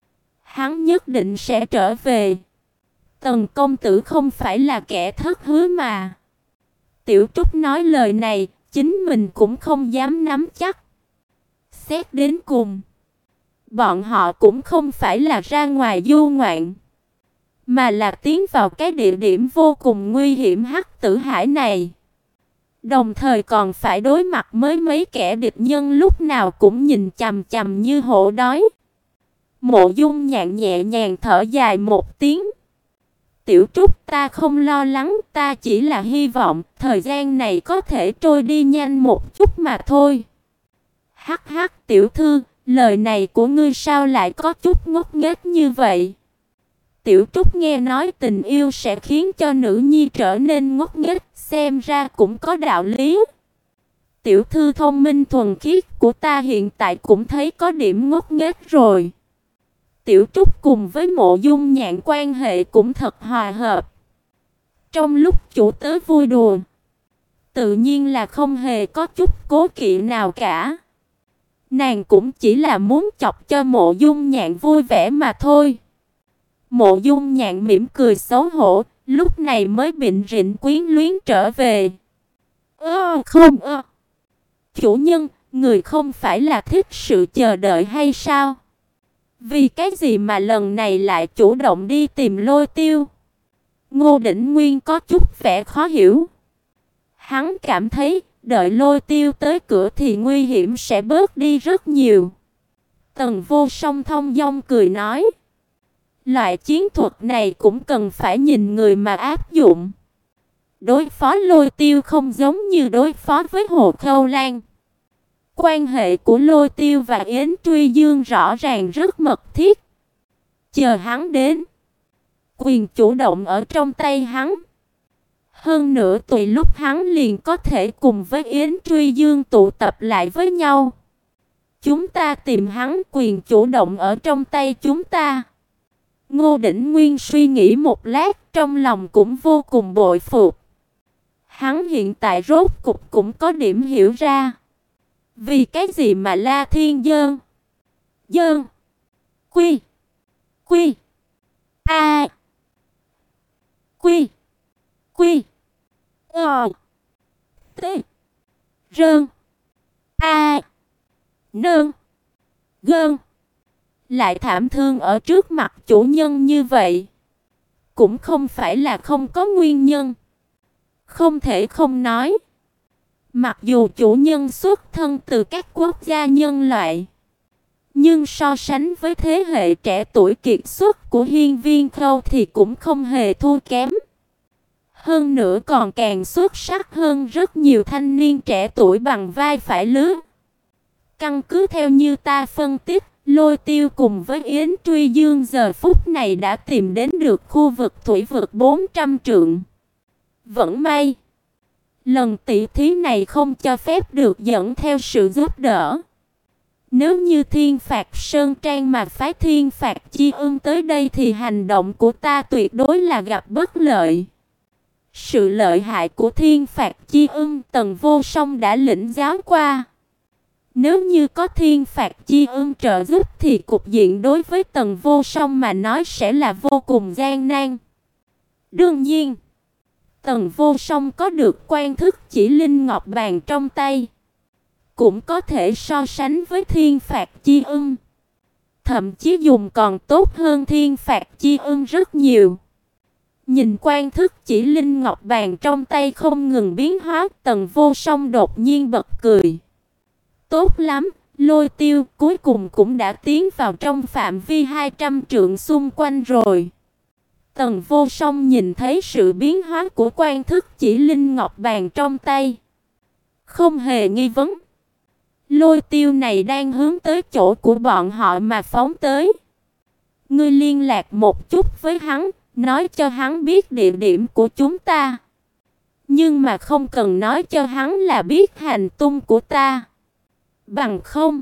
hắn nhất định sẽ trở về. Tần công tử không phải là kẻ thất hứa mà. Tiểu Trúc nói lời này, chính mình cũng không dám nắm chắc. Xét đến cùng, bọn họ cũng không phải là ra ngoài du ngoạn, mà là tiến vào cái địa điểm vô cùng nguy hiểm Hắc Tử Hải này. Đồng thời còn phải đối mặt với mấy kẻ địch nhân lúc nào cũng nhìn chằm chằm như hổ đói. Mộ Dung Nhạn nhẹ nhàng thở dài một tiếng. Tiểu Trúc, ta không lo lắng, ta chỉ là hy vọng thời gian này có thể trôi đi nhanh một chút mà thôi. Hắc hắc tiểu thư, lời này của ngươi sao lại có chút ngốc nghếch như vậy? Tiểu Trúc nghe nói tình yêu sẽ khiến cho nữ nhi trở nên ngốc nghếch, xem ra cũng có đạo lý. Tiểu thư thông minh thuần khiết của ta hiện tại cũng thấy có điểm ngốc nghếch rồi. Tiểu Trúc cùng với Mộ Dung Nhạn quan hệ cũng thật hòa hợp. Trong lúc chủ tớ vui đùa, tự nhiên là không hề có chút cố kỵ nào cả. Nàng cũng chỉ là muốn chọc cho Mộ Dung Nhạn vui vẻ mà thôi. Mộ Dung Nhạn mỉm cười xấu hổ, lúc này mới bịnh rịnh quyến luyến trở về. Ơ không ơ. Chủ nhân, người không phải là thích sự chờ đợi hay sao? Vì cái gì mà lần này lại chủ động đi tìm Lôi Tiêu? Ngô Đỉnh Nguyên có chút vẻ khó hiểu. Hắn cảm thấy đợi Lôi Tiêu tới cửa thì nguy hiểm sẽ bớt đi rất nhiều. Tần Vô Song thông dong cười nói. Loại chiến thuật này cũng cần phải nhìn người mà áp dụng. Đối phó Lôi Tiêu không giống như đối phó với Hồ Khâu Lan. Quan hệ của Lôi Tiêu và Yến Truy Dương rõ ràng rất mật thiết. Chờ hắn đến, quyền chủ động ở trong tay hắn. Hơn nữa tùy lúc hắn liền có thể cùng với Yến Truy Dương tụ tập lại với nhau. Chúng ta tìm hắn, quyền chủ động ở trong tay chúng ta. Ngô Đỉnh Nguyên suy nghĩ một lát, trong lòng cũng vô cùng bội phục. Hắn hiện tại rốt cục cũng có điểm hiểu ra. Vì cái gì mà La Thiên Dơn, Dơn, Quy, Quy, A, Quy, Quy, Ờ, T, Rơn, A, Nơn, Gơn lại thảm thương ở trước mặt chủ nhân như vậy. Cũng không phải là không có nguyên nhân. Không thể không nói, mặc dù chủ nhân xuất thân từ các quốc gia nhân loại, nhưng so sánh với thế hệ trẻ tuổi kiệt xuất của Hiên Viên Khâu thì cũng không hề thua kém. Hơn nữa còn càng xuất sắc hơn rất nhiều thanh niên trẻ tuổi bằng vai phải lứa. Căn cứ theo như ta phân tích, Lôi Tiêu cùng với Yến Truy Dương giờ phút này đã tìm đến được khu vực thủy vực bốn trăm trượng. Vẫn may, lần tỷ thí này không cho phép được dẫn theo sự giúp đỡ. Nếu như Thiên Phạt Sơn Trang mà phái Thiên Phạt Chi Ưng tới đây thì hành động của ta tuyệt đối là gặp bất lợi. Sự lợi hại của Thiên Phạt Chi Ưng Tần Vô Song đã lĩnh giáo qua. Nếu như có Thiên Phạt Chi Ưng trợ giúp thì cục diện đối với Tần Vô Song mà nói sẽ là vô cùng gian nan. Đương nhiên, Tần Vô Song có được quan thức chỉ linh ngọc bàn trong tay, cũng có thể so sánh với Thiên Phạt Chi Ưng. Thậm chí dùng còn tốt hơn Thiên Phạt Chi Ưng rất nhiều. Nhìn quan thức chỉ linh ngọc bàn trong tay không ngừng biến hóa, Tần Vô Song đột nhiên bật cười. Tốt lắm, Lôi Tiêu cuối cùng cũng đã tiến vào trong phạm vi hai trăm trượng xung quanh rồi. Tần Vô Song nhìn thấy sự biến hóa của quan thức chỉ linh ngọc bàn trong tay, không hề nghi vấn. Lôi Tiêu này đang hướng tới chỗ của bọn họ mà phóng tới. Ngươi liên lạc một chút với hắn, nói cho hắn biết địa điểm của chúng ta. Nhưng mà không cần nói cho hắn là biết hành tung của ta. Bằng không,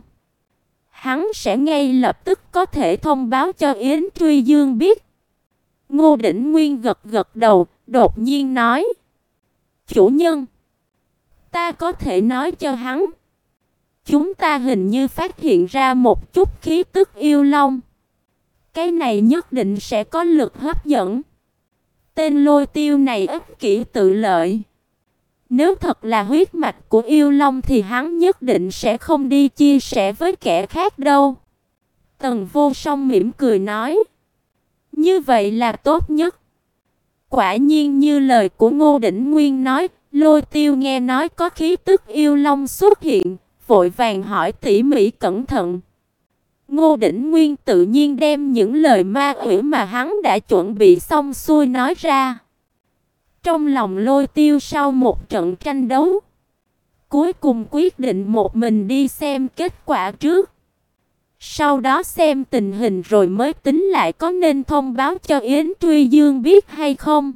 hắn sẽ ngay lập tức có thể thông báo cho Yến Truy Dương biết. Ngô Đỉnh Nguyên gật gật đầu, đột nhiên nói. Chủ nhân, ta có thể nói cho hắn. Chúng ta hình như phát hiện ra một chút khí tức yêu long. Cái này nhất định sẽ có lực hấp dẫn. Tên Lôi Tiêu này ích kỷ tự lợi. Nếu thật là huyết mạch của yêu long thì hắn nhất định sẽ không đi chia sẻ với kẻ khác đâu. Tần Vô Song mỉm cười nói. Như vậy là tốt nhất. Quả nhiên như lời của Ngô Đỉnh Nguyên nói, Lôi Tiêu nghe nói có khí tức yêu long xuất hiện, vội vàng hỏi tỉ mỉ cẩn thận. Ngô Đỉnh Nguyên tự nhiên đem những lời ma quỷ mà hắn đã chuẩn bị xong xuôi nói ra. Trong lòng Lôi Tiêu sau một trận tranh đấu, cuối cùng quyết định một mình đi xem kết quả trước. Sau đó xem tình hình rồi mới tính lại có nên thông báo cho Yến Truy Dương biết hay không.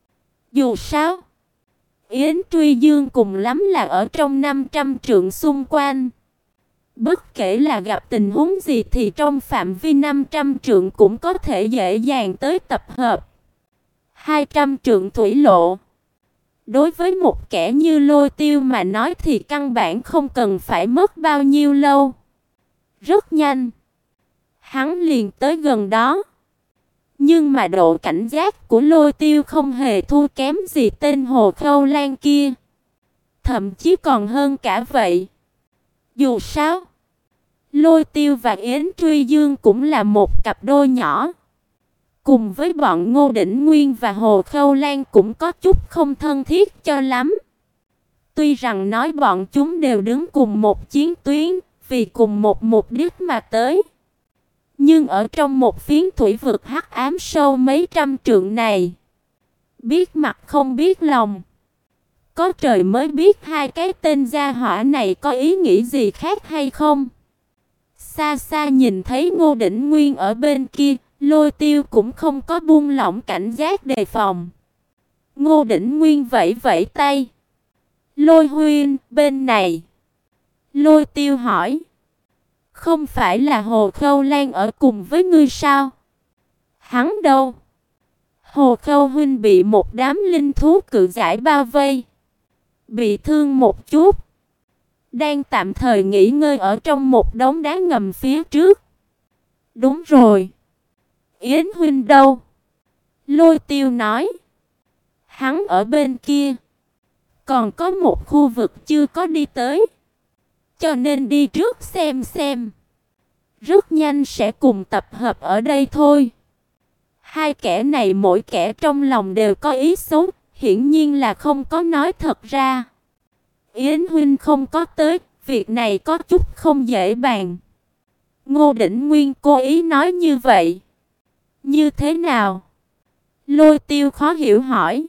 Dù sao, Yến Truy Dương cùng lắm là ở trong năm trăm trượng xung quanh. Bất kể là gặp tình huống gì thì trong phạm vi năm trăm trượng cũng có thể dễ dàng tới tập hợp. hai trăm trượng thủy lộ. Đối với một kẻ như Lôi Tiêu mà nói thì căn bản không cần phải mất bao nhiêu lâu. Rất nhanh, hắn liền tới gần đó. Nhưng mà độ cảnh giác của Lôi Tiêu không hề thua kém gì tên Hồ Khâu Lan kia. Thậm chí còn hơn cả vậy. Dù sao, Lôi Tiêu và Yến Truy Dương cũng là một cặp đôi nhỏ. Cùng với bọn Ngô Đỉnh Nguyên và Hồ Khâu Lan cũng có chút không thân thiết cho lắm. Tuy rằng nói bọn chúng đều đứng cùng một chiến tuyến, vì cùng một mục đích mà tới. Nhưng ở trong một phiến thủy vực hắc ám sâu mấy trăm trượng này, biết mặt không biết lòng. Có trời mới biết hai cái tên gia hỏa này có ý nghĩ gì khác hay không. Xa xa nhìn thấy Ngô Đỉnh Nguyên ở bên kia, Lôi Tiêu cũng không có buông lỏng cảnh giác đề phòng. Ngô Đỉnh Nguyên vẫy vẫy tay. Lôi huynh, bên này. Lôi Tiêu hỏi. Không phải là Hồ Khâu Lan ở cùng với ngươi sao? Hắn đâu? Hồ Khâu huynh bị một đám linh thú cự giải bao vây, bị thương một chút, đang tạm thời nghỉ ngơi ở trong một đống đá ngầm phía trước. Đúng rồi. Yến huynh đâu? Lôi Tiêu nói. Hắn ở bên kia. Còn có một khu vực chưa có đi tới, cho nên đi trước xem xem. Rất nhanh sẽ cùng tập hợp ở đây thôi. Hai kẻ này mỗi kẻ trong lòng đều có ý xấu, hiển nhiên là không có nói thật ra. Yến huynh không có tới, việc này có chút không dễ bàn. Ngô Đỉnh Nguyên cố ý nói như vậy. Như thế nào? Lôi Tiêu khó hiểu hỏi.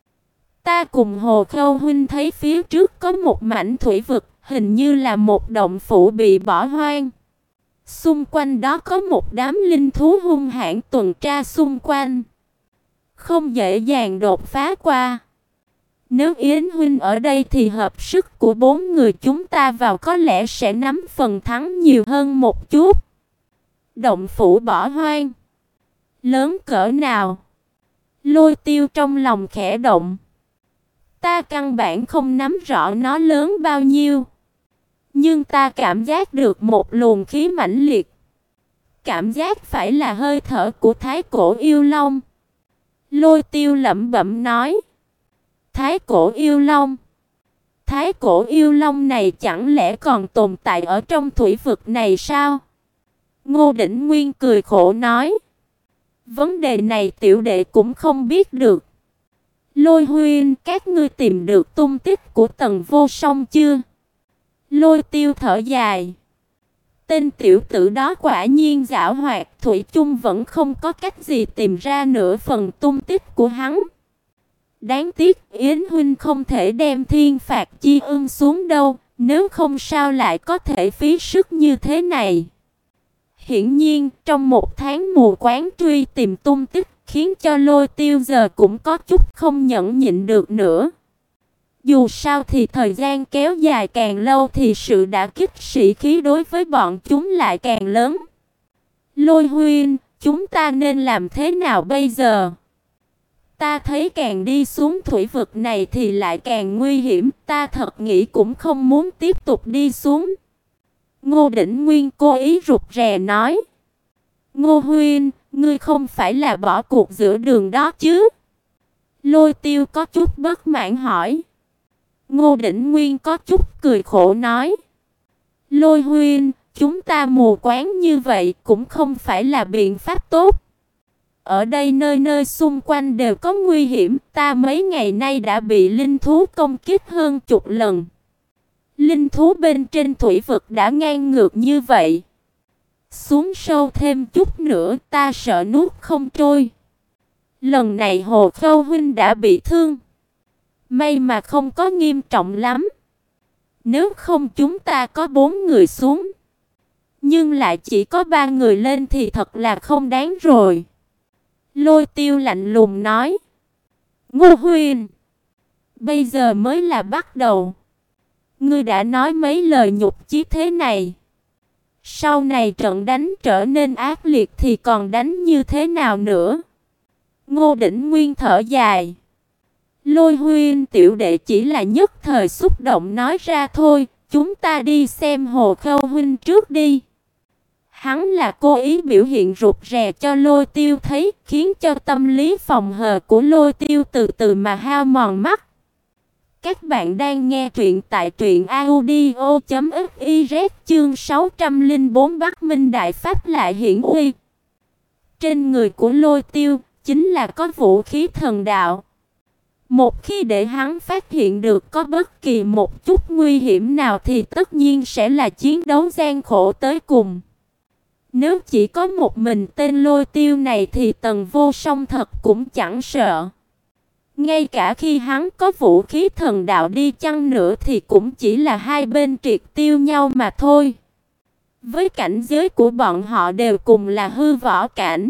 Ta cùng Hồ Khâu huynh thấy phía trước có một mảnh thủy vực, hình như là một động phủ bị bỏ hoang. Xung quanh đó có một đám linh thú hung hãn tuần tra xung quanh, không dễ dàng đột phá qua. Nếu Yến huynh ở đây thì hợp sức của bốn người chúng ta vào có lẽ sẽ nắm phần thắng nhiều hơn một chút. Động phủ bỏ hoang, lớn cỡ nào? Lôi Tiêu trong lòng khẽ động. Ta căn bản không nắm rõ nó lớn bao nhiêu, nhưng ta cảm giác được một luồng khí mãnh liệt. Cảm giác phải là hơi thở của Thái Cổ Yêu Long. Lôi Tiêu lẩm bẩm nói. Thái Cổ Yêu Long? Thái Cổ Yêu Long này chẳng lẽ còn tồn tại ở trong thủy vực này sao? Ngô Đỉnh Nguyên cười khổ nói. Vấn đề này tiểu đệ cũng không biết được. Lôi huynh, các ngươi tìm được tung tích của Tần Vô Song chưa? Lôi Tiêu thở dài. Tên tiểu tử đó quả nhiên giảo hoạt, thủy chung vẫn không có cách gì tìm ra nửa phần tung tích của hắn. Đáng tiếc Yến huynh không thể đem thiên phạt chi ưng xuống đâu, nếu không sao lại có thể phí sức như thế này. Hiển nhiên, trong một tháng mù quáng truy tìm tung tích, khiến cho Lôi Tiêu giờ cũng có chút không nhẫn nhịn được nữa. Dù sao thì thời gian kéo dài càng lâu thì sự đả kích sĩ khí đối với bọn chúng lại càng lớn. Lôi huynh, chúng ta nên làm thế nào bây giờ? Ta thấy càng đi xuống thủy vực này thì lại càng nguy hiểm, ta thật nghĩ cũng không muốn tiếp tục đi xuống. Ngô Đỉnh Nguyên cố ý rụt rè nói. Ngô huynh, ngươi không phải là bỏ cuộc giữa đường đó chứ? Lôi Tiêu có chút bất mãn hỏi. Ngô Đỉnh Nguyên có chút cười khổ nói. Lôi huynh, chúng ta mù quáng như vậy cũng không phải là biện pháp tốt. Ở đây nơi nơi xung quanh đều có nguy hiểm, ta mấy ngày nay đã bị linh thú công kích hơn chục lần. Linh thú bên trên thủy vực đã ngang ngược như vậy. Xuống sâu thêm chút nữa ta sợ nuốt không trôi. Lần này Hồ Khâu huynh đã bị thương. May mà không có nghiêm trọng lắm. Nếu không chúng ta có bốn người xuống. Nhưng lại chỉ có ba người lên thì thật là không đáng rồi. Lôi Tiêu lạnh lùng nói. Ngô huynh, bây giờ mới là bắt đầu. Ngươi đã nói mấy lời nhục chí thế này. Sau này trận đánh trở nên ác liệt thì còn đánh như thế nào nữa? Ngô Đỉnh Nguyên thở dài. Lôi huynh, tiểu đệ chỉ là nhất thời xúc động nói ra thôi, chúng ta đi xem Hồ Khâu huynh trước đi. Hắn là cố ý biểu hiện rụt rè cho Lôi Tiêu thấy, khiến cho tâm lý phòng hờ của Lôi Tiêu từ từ mà hao mòn mắt. Các bạn đang nghe truyện tại truyện audio chấm fiz chương sáu trăm lẻ bốn Bắc Minh Đại Pháp lại hiển uy. Trên người của Lôi Tiêu chính là có vũ khí thần đạo. Một khi để hắn phát hiện được có bất kỳ một chút nguy hiểm nào thì tất nhiên sẽ là chiến đấu gian khổ tới cùng. Nếu chỉ có một mình tên Lôi Tiêu này thì Tần Vô Song thật cũng chẳng sợ. Ngay cả khi hắn có vũ khí thần đạo đi chăng nữa thì cũng chỉ là hai bên triệt tiêu nhau mà thôi. Với cảnh giới của bọn họ đều cùng là hư võ cảnh.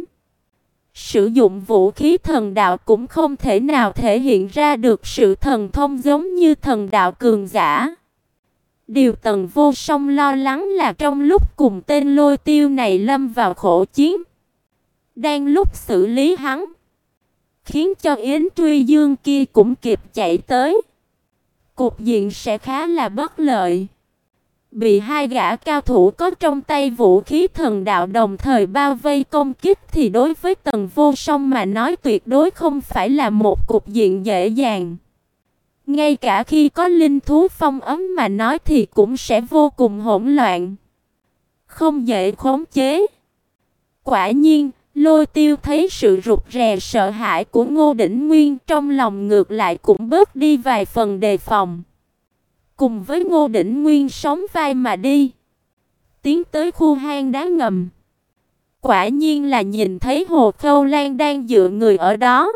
Sử dụng vũ khí thần đạo cũng không thể nào thể hiện ra được sự thần thông giống như thần đạo cường giả. Điều Tần Vô Song lo lắng là trong lúc cùng tên Lôi Tiêu này lâm vào khổ chiến, đang lúc xử lý hắn, khiến cho Yến Truy Dương kia cũng kịp chạy tới, cục diện sẽ khá là bất lợi. Bị hai gã cao thủ có trong tay vũ khí thần đạo đồng thời bao vây công kích thì đối với Tần Vô Song mà nói tuyệt đối không phải là một cục diện dễ dàng. Ngay cả khi có linh thú phong ấm mà nói thì cũng sẽ vô cùng hỗn loạn, không dễ khống chế. Quả nhiên, Lôi Tiêu thấy sự rụt rè sợ hãi của Ngô Đỉnh Nguyên, trong lòng ngược lại cũng bớt đi vài phần đề phòng. Cùng với Ngô Đỉnh Nguyên sóng vai mà đi, tiến tới khu hang đá ngầm. Quả nhiên là nhìn thấy Hồ Khâu Lan đang dựa người ở đó,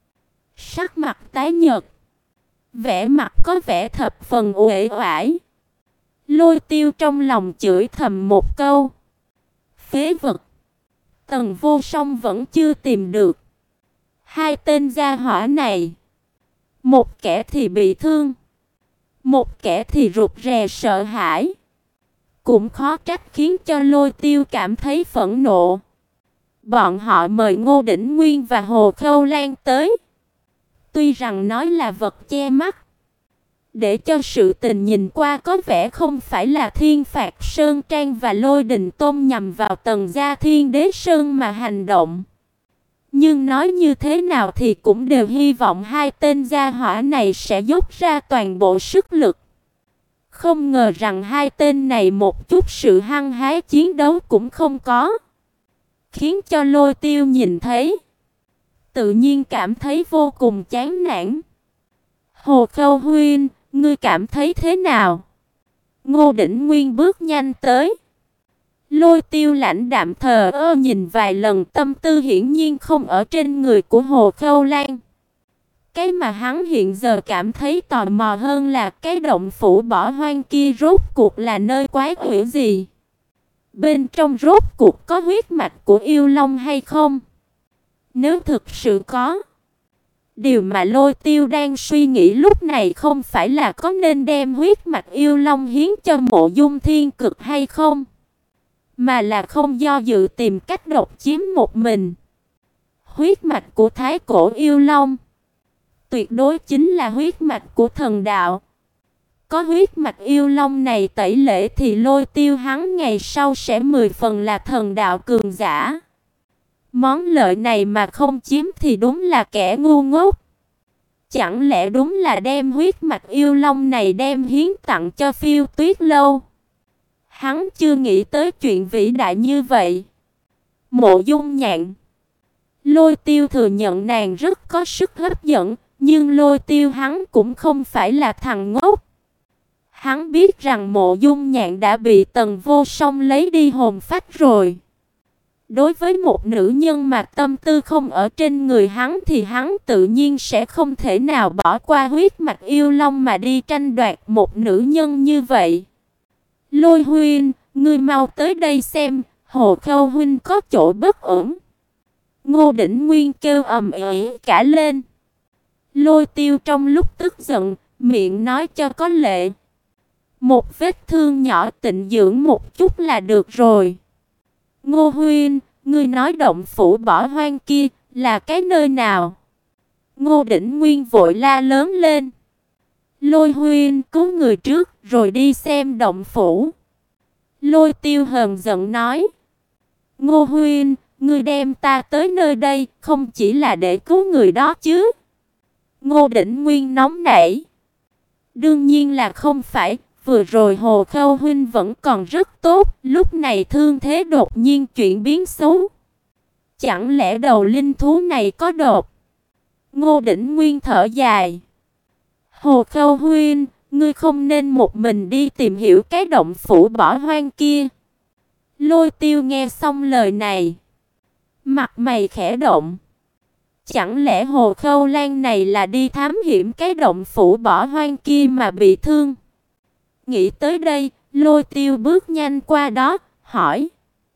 sắc mặt tái nhợt, vẻ mặt có vẻ thập phần uể oải. Lôi Tiêu trong lòng chửi thầm một câu: phế vật. Tần Vô Song vẫn chưa tìm được hai tên gia hỏa này. Một kẻ thì bị thương, một kẻ thì rụt rè sợ hãi. Cũng khó trách khiến cho Lôi Tiêu cảm thấy phẫn nộ. Bọn họ mời Ngô Đỉnh Nguyên và Hồ Khâu Lan tới, tuy rằng nói là vật che mắt, để cho sự tình nhìn qua có vẻ không phải là Thiên Phạt Sơn Trang và Lôi Đình Tôn nhằm vào Tần gia Thiên Đế Sơn mà hành động. Nhưng nói như thế nào thì cũng đều hy vọng hai tên gia hỏa này sẽ dốc ra toàn bộ sức lực. Không ngờ rằng hai tên này một chút sự hăng hái chiến đấu cũng không có, khiến cho Lôi Tiêu nhìn thấy, tự nhiên cảm thấy vô cùng chán nản. Hồ Khâu huynh, ngươi cảm thấy thế nào? Ngô Đỉnh Nguyên bước nhanh tới. Lôi Tiêu lãnh đạm thờ ơ nhìn vài lần, tâm tư hiển nhiên không ở trên người của Hồ Khâu Lan. Cái mà hắn hiện giờ cảm thấy tò mò hơn là cái động phủ bỏ hoang kia rốt cuộc là nơi quái quỷ gì? Bên trong rốt cuộc có huyết mạch của yêu long hay không? Nếu thực sự có, điều mà Lôi Tiêu đang suy nghĩ lúc này không phải là có nên đem huyết mạch yêu long hiến cho Mộ Dung Thiên Cực hay không, mà là không do dự tìm cách độc chiếm một mình. Huyết mạch của Thái Cổ yêu long tuyệt đối chính là huyết mạch của thần đạo. Có huyết mạch yêu long này tẩy lễ thì Lôi Tiêu hắn ngày sau sẽ mười phần là thần đạo cường giả. Món lợi này mà không chiếm thì đúng là kẻ ngu ngốc. Chẳng lẽ đúng là đem huyết mạch yêu long này đem hiến tặng cho Phiêu Tuyết Lâu? Hắn chưa nghĩ tới chuyện vĩ đại như vậy. Mộ Dung Nhạn. Lôi Tiêu thừa nhận nàng rất có sức hấp dẫn, nhưng Lôi Tiêu hắn cũng không phải là thằng ngốc. Hắn biết rằng Mộ Dung Nhạn đã bị Tần Vô Song lấy đi hồn phách rồi. Đối với một nữ nhân mà tâm tư không ở trên người hắn thì hắn tự nhiên sẽ không thể nào bỏ qua huyết mạch yêu long mà đi tranh đoạt một nữ nhân như vậy. Lôi huynh, ngươi mau tới đây xem, Hồ Khâu huynh có chỗ bất ổn. Ngô Đỉnh Nguyên kêu ầm ĩ cả lên. Lôi Tiêu trong lúc tức giận, miệng nói cho có lệ. Một vết thương nhỏ tịnh dưỡng một chút là được rồi. Ngô huynh, ngươi nói động phủ bỏ hoang kia là cái nơi nào? Ngô Đỉnh Nguyên vội la lớn lên. Lôi huynh, cứu người trước rồi đi xem động phủ. Lôi Tiêu hờn giận nói. Ngô huynh, ngươi đem ta tới nơi đây không chỉ là để cứu người đó chứ? Ngô Đỉnh Nguyên nóng nảy. Đương nhiên là không phải, vừa rồi Hồ Khâu huynh vẫn còn rất tốt, lúc này thương thế đột nhiên chuyển biến xấu. Chẳng lẽ đầu linh thú này có độc? Ngô Đỉnh Nguyên thở dài. Hồ Khâu huynh, ngươi không nên một mình đi tìm hiểu cái động phủ bỏ hoang kia. Lôi Tiêu nghe xong lời này, mặt mày khẽ động. Chẳng lẽ Hồ Khâu Lan này là đi thám hiểm cái động phủ bỏ hoang kia mà bị thương? Nghĩ tới đây, Lôi Tiêu bước nhanh qua đó, hỏi.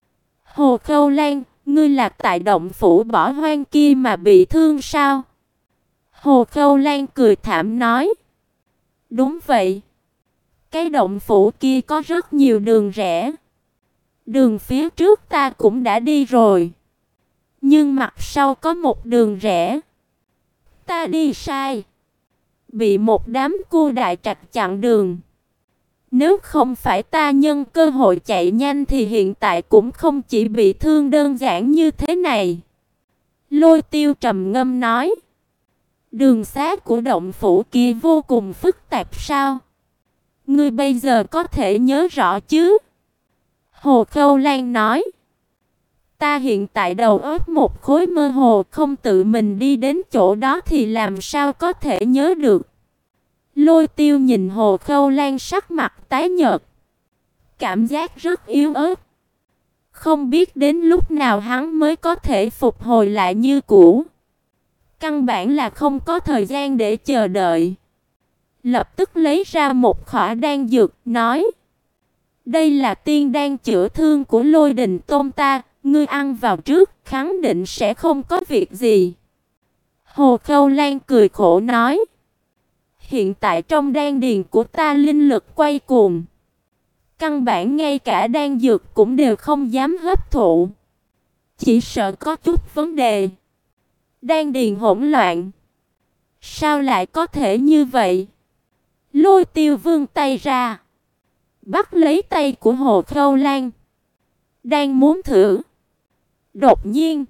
Hồ Khâu Lan, ngươi là tại động phủ bỏ hoang kia mà bị thương sao? Hồ Khâu Lan cười thảm nói. Đúng vậy. Cái động phủ kia có rất nhiều đường rẽ. Đường phía trước ta cũng đã đi rồi. Nhưng mặt sau có một đường rẽ. Ta đi sai. Bị một đám cua đại trạch chặn đường. Nếu không phải ta nhân cơ hội chạy nhanh thì hiện tại cũng không chỉ bị thương đơn giản như thế này. Lôi Tiêu trầm ngâm nói. Đường xá của động phủ kia vô cùng phức tạp sao? Ngươi bây giờ có thể nhớ rõ chứ? Hồ Khâu Lan nói. Ta hiện tại đầu óc một khối mơ hồ, không tự mình đi đến chỗ đó thì làm sao có thể nhớ được. Lôi Tiêu nhìn Hồ Khâu Lan sắc mặt tái nhợt, cảm giác rất yếu ớt. Không biết đến lúc nào hắn mới có thể phục hồi lại như cũ. Căn bản là không có thời gian để chờ đợi. Lập tức lấy ra một khỏa đan dược, nói. Đây là tiên đan chữa thương của Lôi Đình Tôn ta, ngươi ăn vào trước, khẳng định sẽ không có việc gì. Hồ Khâu Lan cười khổ nói. Hiện tại trong đan điền của ta linh lực quay cuồng. Căn bản ngay cả đan dược cũng đều không dám hấp thụ. Chỉ sợ có chút vấn đề. Đan điền hỗn loạn. Sao lại có thể như vậy? Lôi Tiêu vươn tay ra, bắt lấy tay của Hồ Khâu Lan, đang muốn thử. Đột nhiên,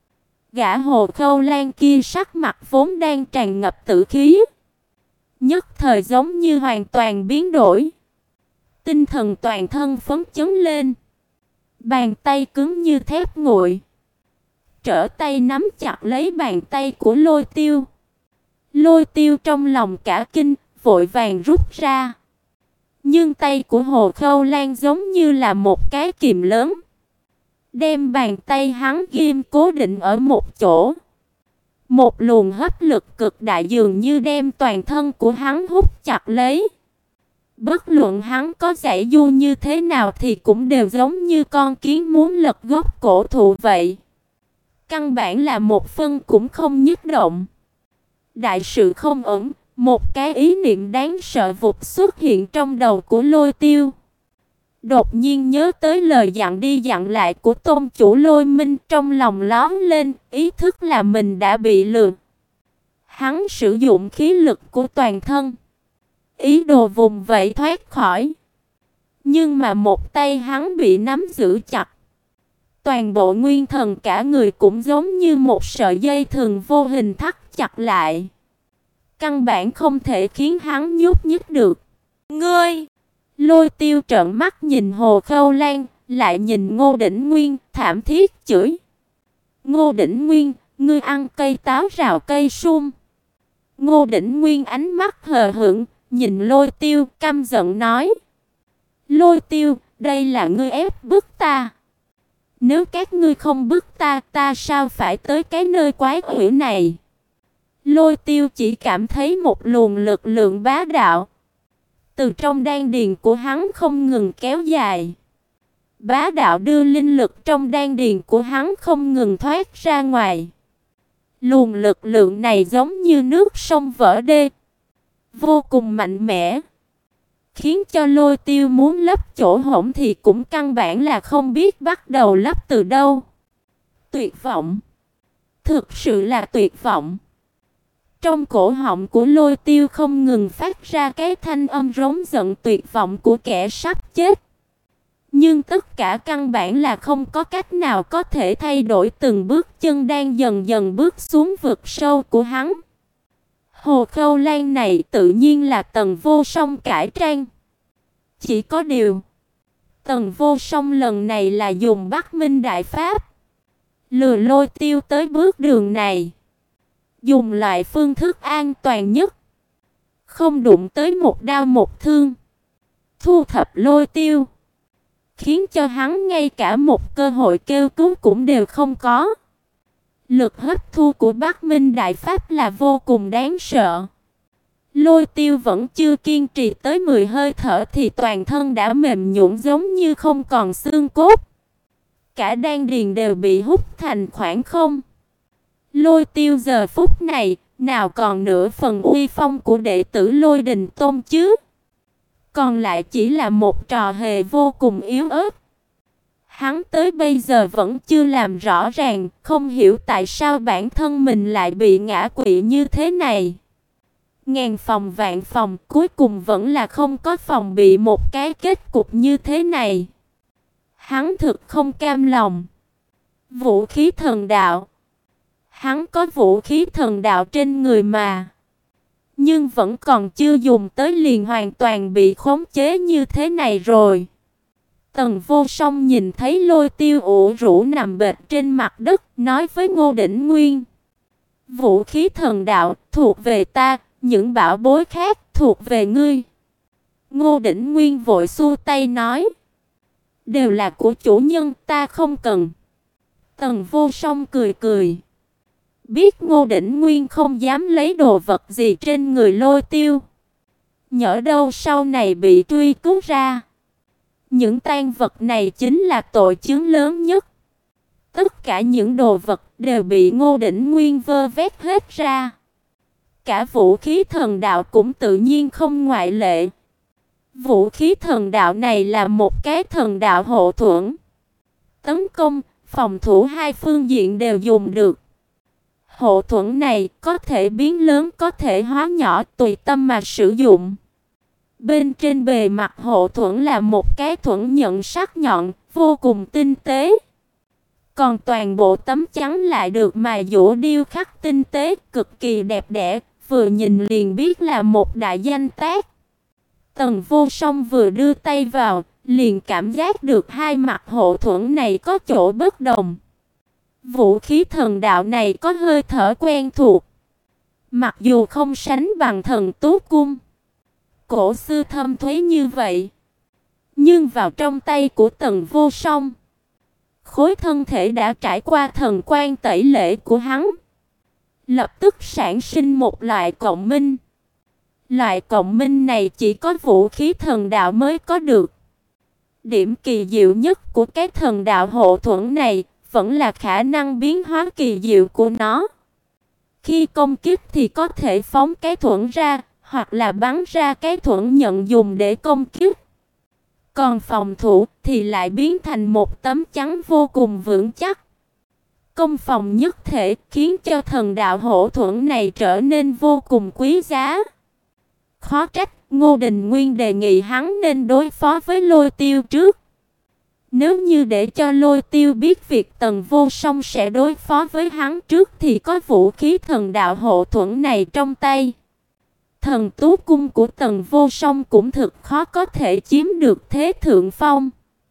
gã Hồ Khâu Lan kia sắc mặt vốn đang tràn ngập tử khí, nhất thời giống như hoàn toàn biến đổi. Tinh thần toàn thân phấn chấn lên. Bàn tay cứng như thép nguội, trở tay nắm chặt lấy bàn tay của Lôi Tiêu. Lôi Tiêu trong lòng cả kinh, vội vàng rút ra. Nhưng tay của Hồ Khâu Lan giống như là một cái kìm lớn, đem bàn tay hắn ghim cố định ở một chỗ. Một luồng hấp lực cực đại dường như đem toàn thân của hắn hút chặt lấy. Bất luận hắn có giãy giụa như thế nào thì cũng đều giống như con kiến muốn lật gốc cổ thụ vậy. Căn bản là một phân cũng không nhúc động. Đại sự không ổn, một cái ý niệm đáng sợ vụt xuất hiện trong đầu của Lôi Tiêu. Đột nhiên nhớ tới lời dặn đi dặn lại của tôn chủ Lôi Minh, trong lòng lóe lên ý thức là mình đã bị lừa. Hắn sử dụng khí lực của toàn thân, ý đồ vùng vẫy thoát khỏi. Nhưng mà một tay hắn bị nắm giữ chặt. Toàn bộ nguyên thần cả người cũng giống như một sợi dây thừng vô hình thắt chặt lại. căn bản không thể khiến hắn nhúc nhích được. Ngươi! Lôi Tiêu trợn mắt nhìn Hồ Khâu Lan, lại nhìn Ngô Đỉnh Nguyên, thảm thiết chửi. Ngô Đỉnh Nguyên, ngươi ăn cây táo rào cây sung. Ngô Đỉnh Nguyên ánh mắt hờ hững, nhìn Lôi Tiêu, căm giận nói. Lôi Tiêu, đây là ngươi ép bức ta. Nếu các ngươi không bức ta, ta sao phải tới cái nơi quái quỷ này? Lôi Tiêu chỉ cảm thấy một luồng lực lượng bá đạo từ trong đan điền của hắn không ngừng kéo dài. Bá đạo đưa linh lực trong đan điền của hắn không ngừng thoát ra ngoài. Luồng lực lượng này giống như nước sông vỡ đê, vô cùng mạnh mẽ, khiến cho Lôi Tiêu muốn lấp chỗ hổng thì cũng căn bản là không biết bắt đầu lấp từ đâu. Tuyệt vọng, thực sự là tuyệt vọng. Trong cổ họng của Lôi Tiêu không ngừng phát ra cái thanh âm rống giận tuyệt vọng của kẻ sắp chết. Nhưng tất cả căn bản là không có cách nào có thể thay đổi từng bước chân đang dần dần bước xuống vực sâu của hắn. Hồ Khâu Lan này tự nhiên là Tần Vô Song cải trang. Chỉ có điều, Tần Vô Song lần này là dùng Bắc Minh Đại Pháp lừa Lôi Tiêu tới bước đường này, dùng loại phương thức an toàn nhất, không đụng tới một đao một thương, thu thập Lôi Tiêu, khiến cho hắn ngay cả một cơ hội kêu cứu cũng đều không có. Lực hấp thu của Bắc Minh Đại Pháp là vô cùng đáng sợ. Lôi Tiêu vẫn chưa kiên trì tới mười hơi thở thì toàn thân đã mềm nhũn giống như không còn xương cốt. Cả đan điền đều bị hút thành khoảng không. Lôi Tiêu giờ phút này nào còn nửa phần uy phong của đệ tử Lôi Đình Tôn chứ? Còn lại chỉ là một trò hề vô cùng yếu ớt. Hắn tới bây giờ vẫn chưa làm rõ ràng, không hiểu tại sao bản thân mình lại bị ngã quỵ như thế này. Ngàn phòng vạn phòng, cuối cùng vẫn là không có phòng bị một cái kết cục như thế này. Hắn thực không cam lòng. Vũ khí thần đạo. Hắn có vũ khí thần đạo trên người mà. Nhưng vẫn còn chưa dùng tới liền hoàn toàn bị khống chế như thế này rồi. Tần Vô Song nhìn thấy Lôi Tiêu ủ rũ nằm bệt trên mặt đất, nói với Ngô Đỉnh Nguyên. Vũ khí thần đạo thuộc về ta, những bảo bối khác thuộc về ngươi. Ngô Đỉnh Nguyên vội xua tay nói. Đều là của chủ nhân, ta không cần. Tần Vô Song cười cười. Biết Ngô Đỉnh Nguyên không dám lấy đồ vật gì trên người Lôi Tiêu. Nhỡ đâu sau này bị truy cứu ra. Những tang vật này chính là tội chứng lớn nhất. Tất cả những đồ vật đều bị Ngô Đỉnh Nguyên vơ vét hết ra. Cả vũ khí thần đạo cũng tự nhiên không ngoại lệ. Vũ khí thần đạo này là một cái thần đạo hộ thuẫn. Tấn công, phòng thủ hai phương diện đều dùng được. Hộ thuẫn này có thể biến lớn, có thể hóa nhỏ, tùy tâm mà sử dụng. Bên trên bề mặt hộ thuẫn là một cái thuẫn nhận sắc nhọn, vô cùng tinh tế. Còn toàn bộ tấm chắn lại được mài dũa điêu khắc tinh tế, cực kỳ đẹp đẽ, vừa nhìn liền biết là một đại danh tác. Tần Vô Song vừa đưa tay vào, liền cảm giác được hai mặt hộ thuẫn này có chỗ bất đồng. Vũ khí thần đạo này có hơi thở quen thuộc. Mặc dù không sánh bằng Thần Tú Cung cổ xưa thâm thúy như vậy, nhưng vào trong tay của Tần Vô Song, khối thân thể đã trải qua thần quan tẩy lễ của hắn, lập tức sản sinh một loại cộng minh. Loại cộng minh này chỉ có vũ khí thần đạo mới có được. Điểm kỳ diệu nhất của cái thần đạo hộ thuẫn này vẫn là khả năng biến hóa kỳ diệu của nó. Khi công kích thì có thể phóng cái thuẫn ra, hoặc là bắn ra cái thuẫn nhận dùng để công kích. Còn phòng thủ thì lại biến thành một tấm chắn vô cùng vững chắc. Công phòng nhất thể khiến cho thần đạo hộ thuẫn này trở nên vô cùng quý giá. Khó trách Ngô Đình Nguyên đề nghị hắn nên đối phó với Lôi Tiêu trước. Nếu như để cho Lôi Tiêu biết việc Tần Vô Song sẽ đối phó với hắn trước thì có vũ khí thần đạo hộ thuẫn này trong tay, Thần tú cung của Tần Vô Song cũng thực khó có thể chiếm được thế thượng phong.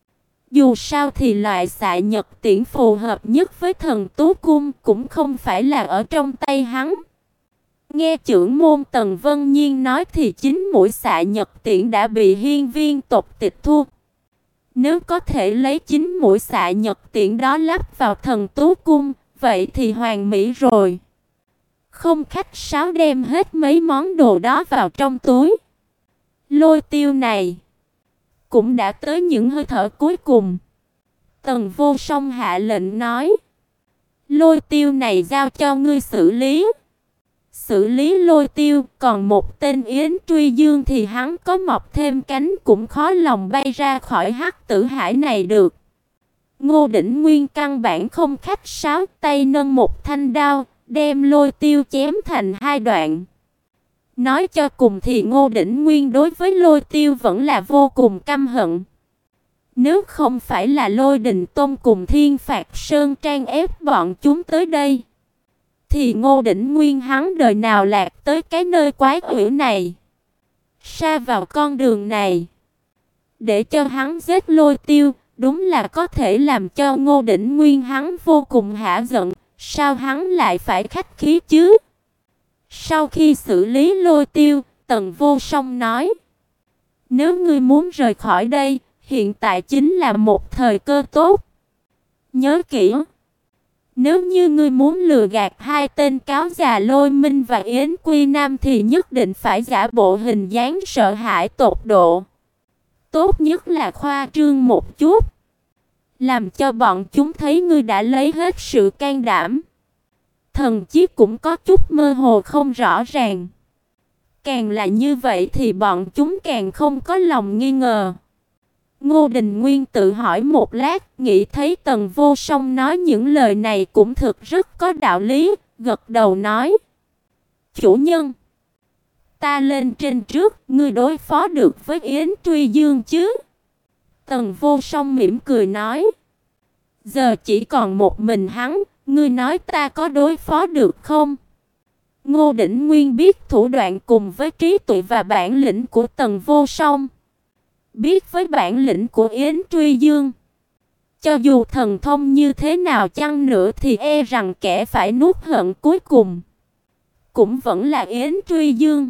Dù sao thì loại xạ nhật tiễn phù hợp nhất với thần tú cung cũng không phải là ở trong tay hắn. Nghe trưởng môn Tần Vân Nhiên nói thì chính mũi xạ nhật tiễn đã bị hiên viên tộc tịch thu. Nếu có thể lấy chính mũi xạ nhật tiễn đó lắp vào thần tú cung, vậy thì hoàn mỹ rồi. Không khách sáo đem hết mấy món đồ đó vào trong túi. Lôi Tiêu này cũng đã tới những hơi thở cuối cùng. Tần Vô Song hạ lệnh nói: Lôi Tiêu này giao cho ngươi xử lý. Xử lý Lôi Tiêu, còn một tên Yến Truy Dương thì hắn có mọc thêm cánh cũng khó lòng bay ra khỏi hắc tử hải này được. Ngô Đỉnh Nguyên căn bản không khách sáo, tay nâng một thanh đao, đem Lôi Tiêu chém thành hai đoạn. Nói cho cùng thì Ngô Đỉnh Nguyên đối với Lôi Tiêu vẫn là vô cùng căm hận. Nếu không phải là Lôi Đình Tôn cùng Thiên Phạt Sơn Trang ép bọn chúng tới đây, thì Ngô Đỉnh Nguyên hắn đời nào lạc tới cái nơi quái quỷ này, sa vào con đường này. Để cho hắn giết Lôi Tiêu, đúng là có thể làm cho Ngô Đỉnh Nguyên hắn vô cùng hả giận. Sao hắn lại phải khách khí chứ? Sau khi xử lý Lôi Tiêu, Tần Vô Song nói: Nếu ngươi muốn rời khỏi đây, hiện tại chính là một thời cơ tốt. Nhớ kỹ, nếu như ngươi muốn lừa gạt hai tên cáo già Lôi Minh và Yến Quy Nam thì nhất định phải giả bộ hình dáng sợ hãi tột độ. Tốt nhất là khoa trương một chút, làm cho bọn chúng thấy ngươi đã lấy hết sự can đảm. Thần chí cũng có chút mơ hồ không rõ ràng. Càng là như vậy thì bọn chúng càng không có lòng nghi ngờ. Ngô Đình Nguyên tự hỏi một lát, nghĩ thấy Tần Vô Song nói những lời này cũng thực rất có đạo lý, gật đầu nói: Chủ nhân, ta lên trên trước, ngươi đối phó được với Yến Truy Dương chứ? Tần Vô Song mỉm cười nói: Giờ chỉ còn một mình hắn, ngươi nói ta có đối phó được không? Ngô Đỉnh Nguyên biết thủ đoạn cùng với trí tuệ và bản lĩnh của Tần Vô Song, biết với bản lĩnh của Yến Truy Dương, cho dù thần thông như thế nào chăng nữa thì e rằng kẻ phải nuốt hận cuối cùng cũng vẫn là Yến Truy Dương.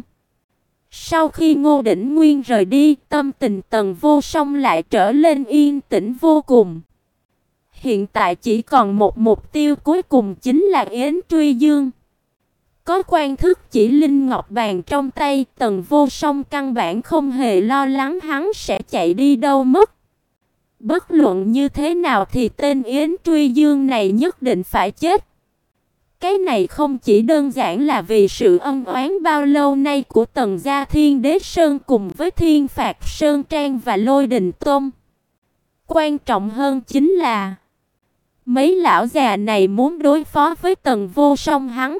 Sau khi Ngô Đỉnh Nguyên rời đi, tâm tình Tần Vô Song lại trở lên yên tĩnh vô cùng. Hiện tại chỉ còn một mục tiêu cuối cùng chính là Yến Truy Dương. Có quan thức chỉ linh ngọc bàn trong tay, Tần Vô Song căn bản không hề lo lắng hắn sẽ chạy đi đâu mất. Bất luận như thế nào thì tên Yến Truy Dương này nhất định phải chết. Cái này không chỉ đơn giản là vì sự ân oán bao lâu nay của Tần gia Thiên Đế Sơn cùng với Thiên Phạt Sơn Trang và Lôi Đình Tôn. Quan trọng hơn chính là mấy lão già này muốn đối phó với Tần Vô Song hắn,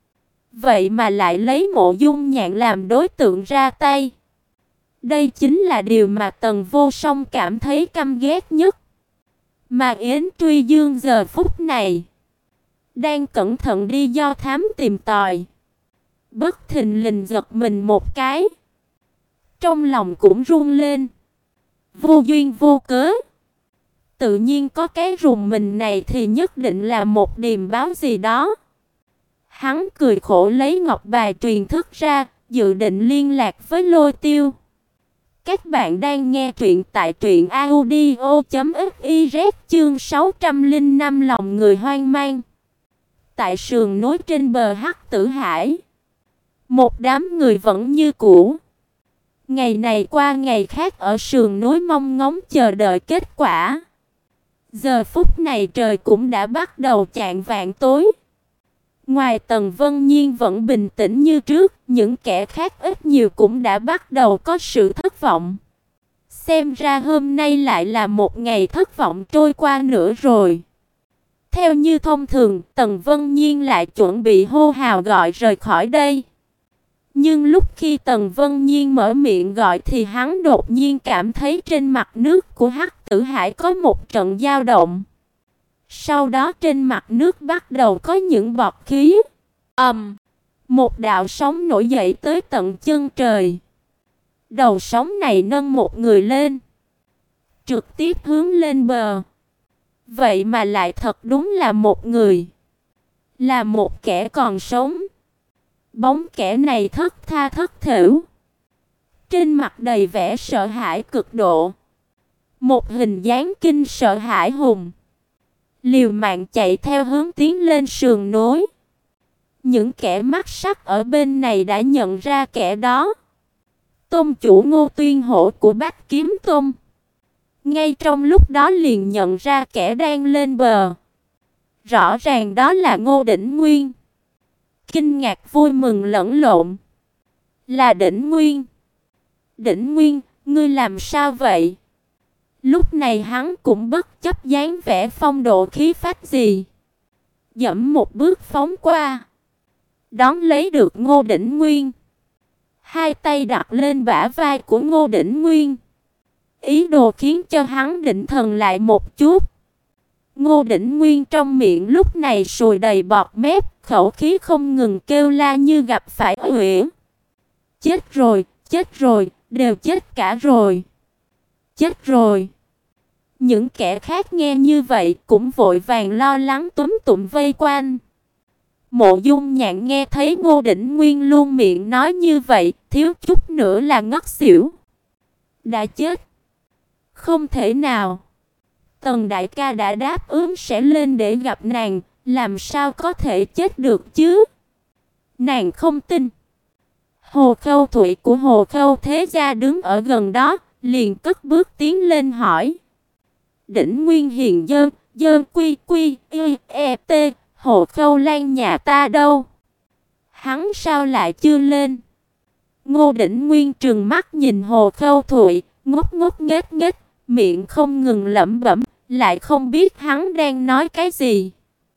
vậy mà lại lấy Mộ Dung Nhạn làm đối tượng ra tay. Đây chính là điều mà Tần Vô Song cảm thấy căm ghét nhất. Mà Yến Truy Dương giờ phút này đang cẩn thận đi do thám tìm tòi, bất thình lình giật mình một cái, trong lòng cũng run lên. Vô duyên vô cớ, tự nhiên có cái rùng mình này thì nhất định là một điềm báo gì đó. Hắn cười khổ lấy ngọc bài truyền thức ra, dự định liên lạc với Lôi Tiêu. Các bạn đang nghe truyện tại truyện audio chấm fiz, chương sáu trăm lẻ năm lòng người hoang mang. Tại sườn núi trên bờ Hắc Tử Hải, một đám người vẫn như cũ. Ngày này qua ngày khác ở sườn núi mong ngóng chờ đợi kết quả. Giờ phút này trời cũng đã bắt đầu chạng vạng tối. Ngoài Tần Vân Nhiên vẫn bình tĩnh như trước, những kẻ khác ít nhiều cũng đã bắt đầu có sự thất vọng. Xem ra hôm nay lại là một ngày thất vọng trôi qua nữa rồi. Theo như thông thường, Tần Vân Nhiên lại chuẩn bị hô hào gọi rời khỏi đây. Nhưng lúc khi Tần Vân Nhiên mở miệng gọi thì hắn đột nhiên cảm thấy trên mặt nước của Hắc Tử Hải có một trận dao động. Sau đó trên mặt nước bắt đầu có những bọt khí. Ầm, um, Một đạo sóng nổi dậy tới tận chân trời. Đầu sóng này nâng một người lên, trực tiếp hướng lên bờ. Vậy mà lại thật đúng là một người, là một kẻ còn sống. Bóng kẻ này thất tha thất thểu, trên mặt đầy vẻ sợ hãi cực độ, một hình dáng kinh sợ hãi hùng, liều mạng chạy theo hướng tiến lên sườn núi. Những kẻ mắt sắc ở bên này đã nhận ra kẻ đó, tôn chủ Ngô Tuyên Hổ của Bách Kiếm Tông. Ngay trong lúc đó liền nhận ra kẻ đang lên bờ. Rõ ràng đó là Ngô Đỉnh Nguyên. Kinh ngạc vui mừng lẫn lộn. Là Đỉnh Nguyên. Đỉnh Nguyên, ngươi làm sao vậy? Lúc này hắn cũng bất chấp dáng vẻ phong độ khí phách gì, dẫm một bước phóng qua, đón lấy được Ngô Đỉnh Nguyên. Hai tay đặt lên bả vai của Ngô Đỉnh Nguyên, ý đồ khiến cho hắn định thần lại một chút. Ngô Đỉnh Nguyên trong miệng lúc này sùi đầy bọt mép, khẩu khí không ngừng kêu la như gặp phải uyển. Chết rồi, chết rồi, đều chết cả rồi. Chết rồi. Những kẻ khác nghe như vậy cũng vội vàng lo lắng túm tụm vây quanh. Mộ Dung Nhạn nghe thấy Ngô Đỉnh Nguyên luôn miệng nói như vậy, thiếu chút nữa là ngất xỉu. Đã chết? Không thể nào. Tần đại ca đã đáp ứng sẽ lên để gặp nàng, làm sao có thể chết được chứ? Nàng không tin. Hồ Khâu Thụy của Hồ Khâu Thế Gia đứng ở gần đó, liền cất bước tiến lên hỏi. Đỉnh Nguyên hiền dơn, dơn quy quy, y, e, t, Hồ Khâu Lan nhà ta đâu? Hắn sao lại chưa lên? Ngô Đỉnh Nguyên trừng mắt nhìn Hồ Khâu Thụy, ngốc ngốc nghếch nghếch, miệng không ngừng lẩm bẩm, lại không biết hắn đang nói cái gì.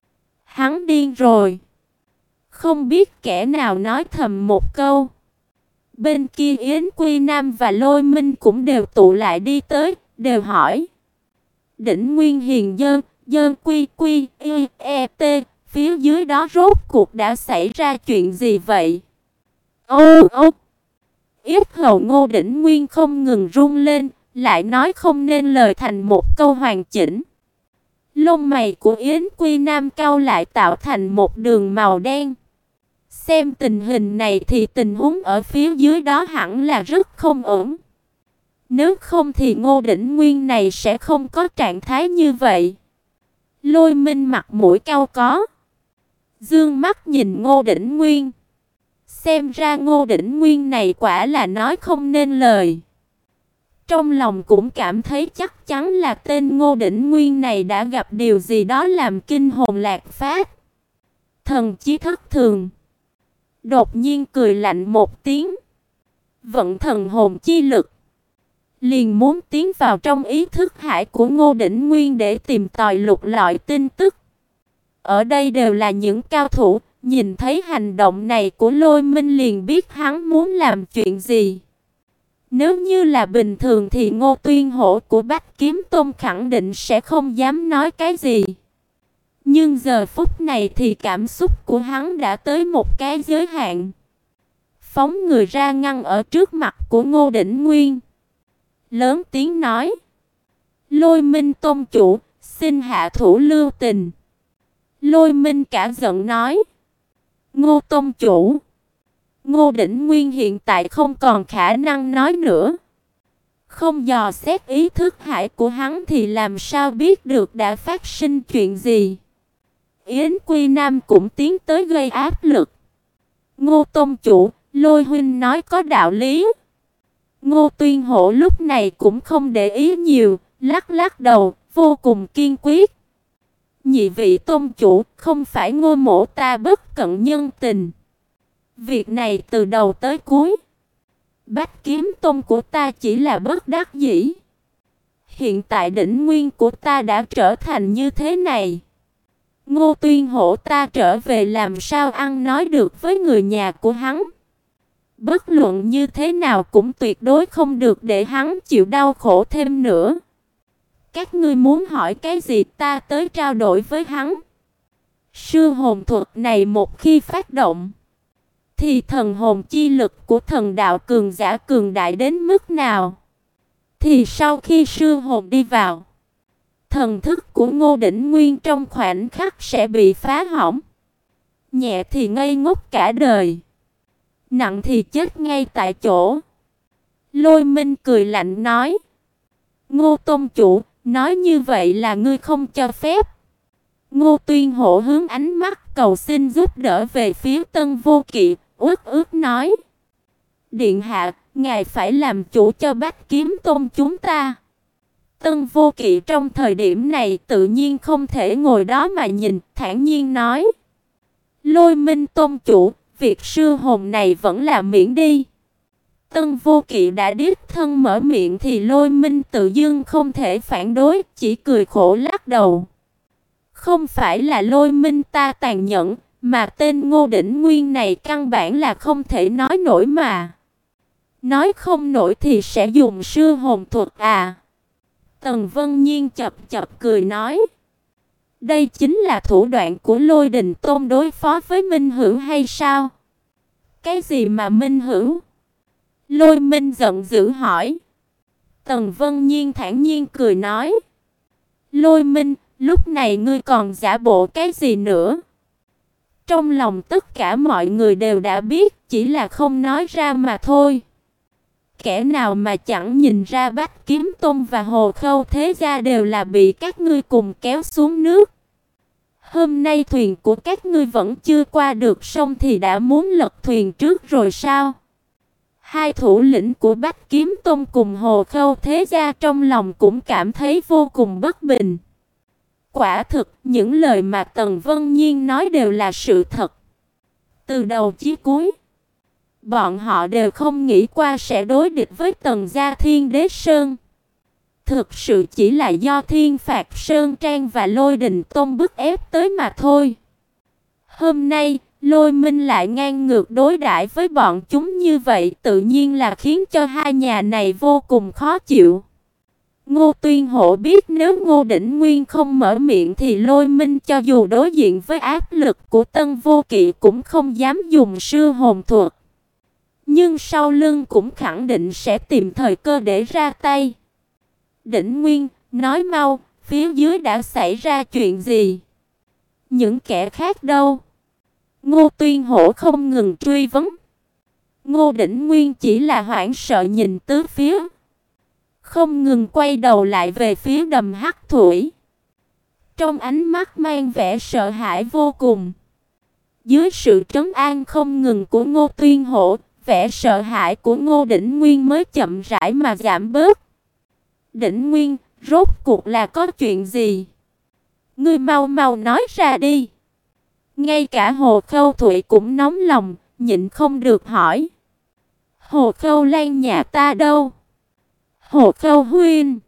Hắn điên rồi. Không biết kẻ nào nói thầm một câu. Bên kia Yến Quy Nam và Lôi Minh cũng đều tụ lại đi tới, đều hỏi. Đỉnh Nguyên hiền dơn, dơn quy quy, y, e, t, phía dưới đó rốt cuộc đã xảy ra chuyện gì vậy? Ô ô! Yết hầu Ngô Đỉnh Nguyên không ngừng run lên, lại nói không nên lời thành một câu hoàn chỉnh. Lông mày của Yến Quy Nam cau lại tạo thành một đường màu đen. Xem tình hình này thì tình huống ở phía dưới đó hẳn là rất không ổn. Nếu không thì Ngô Đỉnh Nguyên này sẽ không có trạng thái như vậy. Lôi Minh mặt mũi cau có, dương mắt nhìn Ngô Đỉnh Nguyên. Xem ra Ngô Đỉnh Nguyên này quả là nói không nên lời. Trong lòng cũng cảm thấy chắc chắn là tên Ngô Đỉnh Nguyên này đã gặp điều gì đó làm kinh hồn lạc phách, thần trí thất thường. Đột nhiên cười lạnh một tiếng, vận thần hồn chi lực, liền muốn tiến vào trong ý thức hải của Ngô Đỉnh Nguyên để tìm tòi lục lọi tin tức. Ở đây đều là những cao thủ, nhìn thấy hành động này của Lôi Minh liền biết hắn muốn làm chuyện gì. Nếu như là bình thường thì Ngô Tuyên Hổ của Bách Kiếm Tông khẳng định sẽ không dám nói cái gì. Nhưng giờ phút này thì cảm xúc của hắn đã tới một cái giới hạn. Phóng người ra ngăn ở trước mặt của Ngô Đỉnh Nguyên, lớn tiếng nói. Lôi Minh Tông chủ, xin hạ thủ lưu tình. Lôi Minh cả giận nói. Ngô Tông chủ. Ngô Đỉnh Nguyên hiện tại không còn khả năng nói nữa. Không dò xét ý thức hải của hắn thì làm sao biết được đã phát sinh chuyện gì. Yến Quy Nam cũng tiến tới gây áp lực. Ngô Tông chủ, Lôi huynh nói có đạo lý. Ngô Tuyên Hổ lúc này cũng không để ý nhiều, lắc lắc đầu, vô cùng kiên quyết. Nhị vị tôn chủ, không phải Ngô mỗ ta bất cận nhân tình. Việc này từ đầu tới cuối, Bách Kiếm Tông của ta chỉ là bất đắc dĩ. Hiện tại Đỉnh Nguyên của ta đã trở thành như thế này. Ngô Tuyên Hổ ta trở về làm sao ăn nói được với người nhà của hắn. Bất luận như thế nào cũng tuyệt đối không được để hắn chịu đau khổ thêm nữa. Các ngươi muốn hỏi cái gì ta tới trao đổi với hắn. Sư hồn thuật này một khi phát động, thì thần hồn chi lực của thần đạo cường giả cường đại đến mức nào. Thì sau khi sư hồn đi vào, thần thức của Ngô Đỉnh Nguyên trong khoảnh khắc sẽ bị phá hỏng. Nhẹ thì ngây ngốc cả đời, nặng thì chết ngay tại chỗ. Lôi Minh cười lạnh nói: Ngô Tôn chủ, nói như vậy là ngươi không cho phép. Ngô Tuyên Hổ hướng ánh mắt cầu xin giúp đỡ về phía Tân Vô Kỵ, uất ức nói: Điện hạ, ngài phải làm chủ cho Bách Kiếm Tôn chúng ta. Tân Vô Kỵ trong thời điểm này tự nhiên không thể ngồi đó mà nhìn, thản nhiên nói: Lôi Minh Tôn chủ, việc sư hồn này vẫn là miễn đi. Tân Vô Kỵ đã đích thân mở miệng thì Lôi Minh tự dưng không thể phản đối, chỉ cười khổ lắc đầu. Không phải là Lôi Minh ta tàn nhẫn, mà tên Ngô Đỉnh Nguyên này căn bản là không thể nói nổi mà. Nói không nổi thì sẽ dùng sư hồn thuật à? Tần Vân Nhiên chập chập cười nói: Đây chính là thủ đoạn của Lôi Đình Tôn đối phó với Minh Hữu hay sao? Cái gì mà Minh Hữu? Lôi Minh giận dữ hỏi. Tần Vân Nhiên thản nhiên cười nói: Lôi Minh, lúc này ngươi còn giả bộ cái gì nữa? Trong lòng tất cả mọi người đều đã biết, chỉ là không nói ra mà thôi. Kẻ nào mà chẳng nhìn ra Bách Kiếm Tôn và Hồ Khâu Thế Gia đều là bị các ngươi cùng kéo xuống nước. Hôm nay thuyền của các ngươi vẫn chưa qua được sông thì đã muốn lật thuyền trước rồi sao? Hai thủ lĩnh của Bách Kiếm Tôn cùng Hồ Khâu Thế Gia trong lòng cũng cảm thấy vô cùng bất bình. Quả thực, những lời mà Tần Vân Nhiên nói đều là sự thật. Từ đầu chí cuối, bọn họ đều không nghĩ qua sẽ đối địch với Tần gia Thiên Đế Sơn. Thực sự chỉ là do Thiên Phạt Sơn Trang và Lôi Đình Tôn bức ép tới mà thôi. Hôm nay, Lôi Minh lại ngang ngược đối đãi với bọn chúng như vậy, tự nhiên là khiến cho hai nhà này vô cùng khó chịu. Ngô Tuyên Hổ biết nếu Ngô Đỉnh Nguyên không mở miệng thì Lôi Minh cho dù đối diện với áp lực của Tân Vô Kỵ cũng không dám dùng sư hồn thuật. Nhưng sau lưng cũng khẳng định sẽ tìm thời cơ để ra tay. Đỉnh Nguyên, nói mau, phía dưới đã xảy ra chuyện gì? Những kẻ khác đâu? Ngô Tuyên Hổ không ngừng truy vấn. Ngô Đỉnh Nguyên chỉ là hoảng sợ nhìn tứ phía, không ngừng quay đầu lại về phía đầm hắc thủy. Trong ánh mắt mang vẻ sợ hãi vô cùng. Dưới sự trấn an không ngừng của Ngô Tuyên Hổ, vẻ sợ hãi của Ngô Đỉnh Nguyên mới chậm rãi mà giảm bớt. Đỉnh Nguyên, rốt cuộc là có chuyện gì? Ngươi mau mau nói ra đi. Ngay cả Hồ Khâu Thụy cũng nóng lòng, nhịn không được hỏi. Hồ Khâu Lan nhà ta đâu? Hồ Khâu huynh,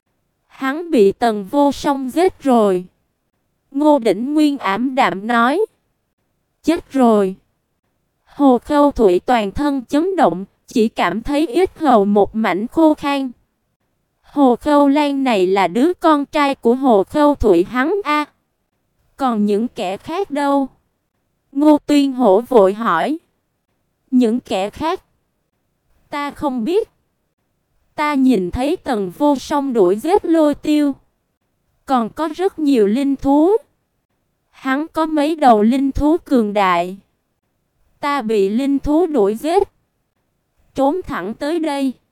hắn bị Tần Vô Song giết rồi. Ngô Đỉnh Nguyên ảm đạm nói. Chết rồi. Hồ Khâu Thụy toàn thân chấn động, chỉ cảm thấy yết hầu một mảnh khô khan. Hồ Khâu Lan này là đứa con trai của Hồ Khâu Thụy hắn a. Còn những kẻ khác đâu? Ngô Tuyên Hổ vội hỏi. Những kẻ khác? Ta không biết. Ta nhìn thấy Tần Vô Song đuổi giết Lôi Tiêu. Còn có rất nhiều linh thú. Hắn có mấy đầu linh thú cường đại. Ta bị linh thú đuổi giết, trốn thẳng tới đây.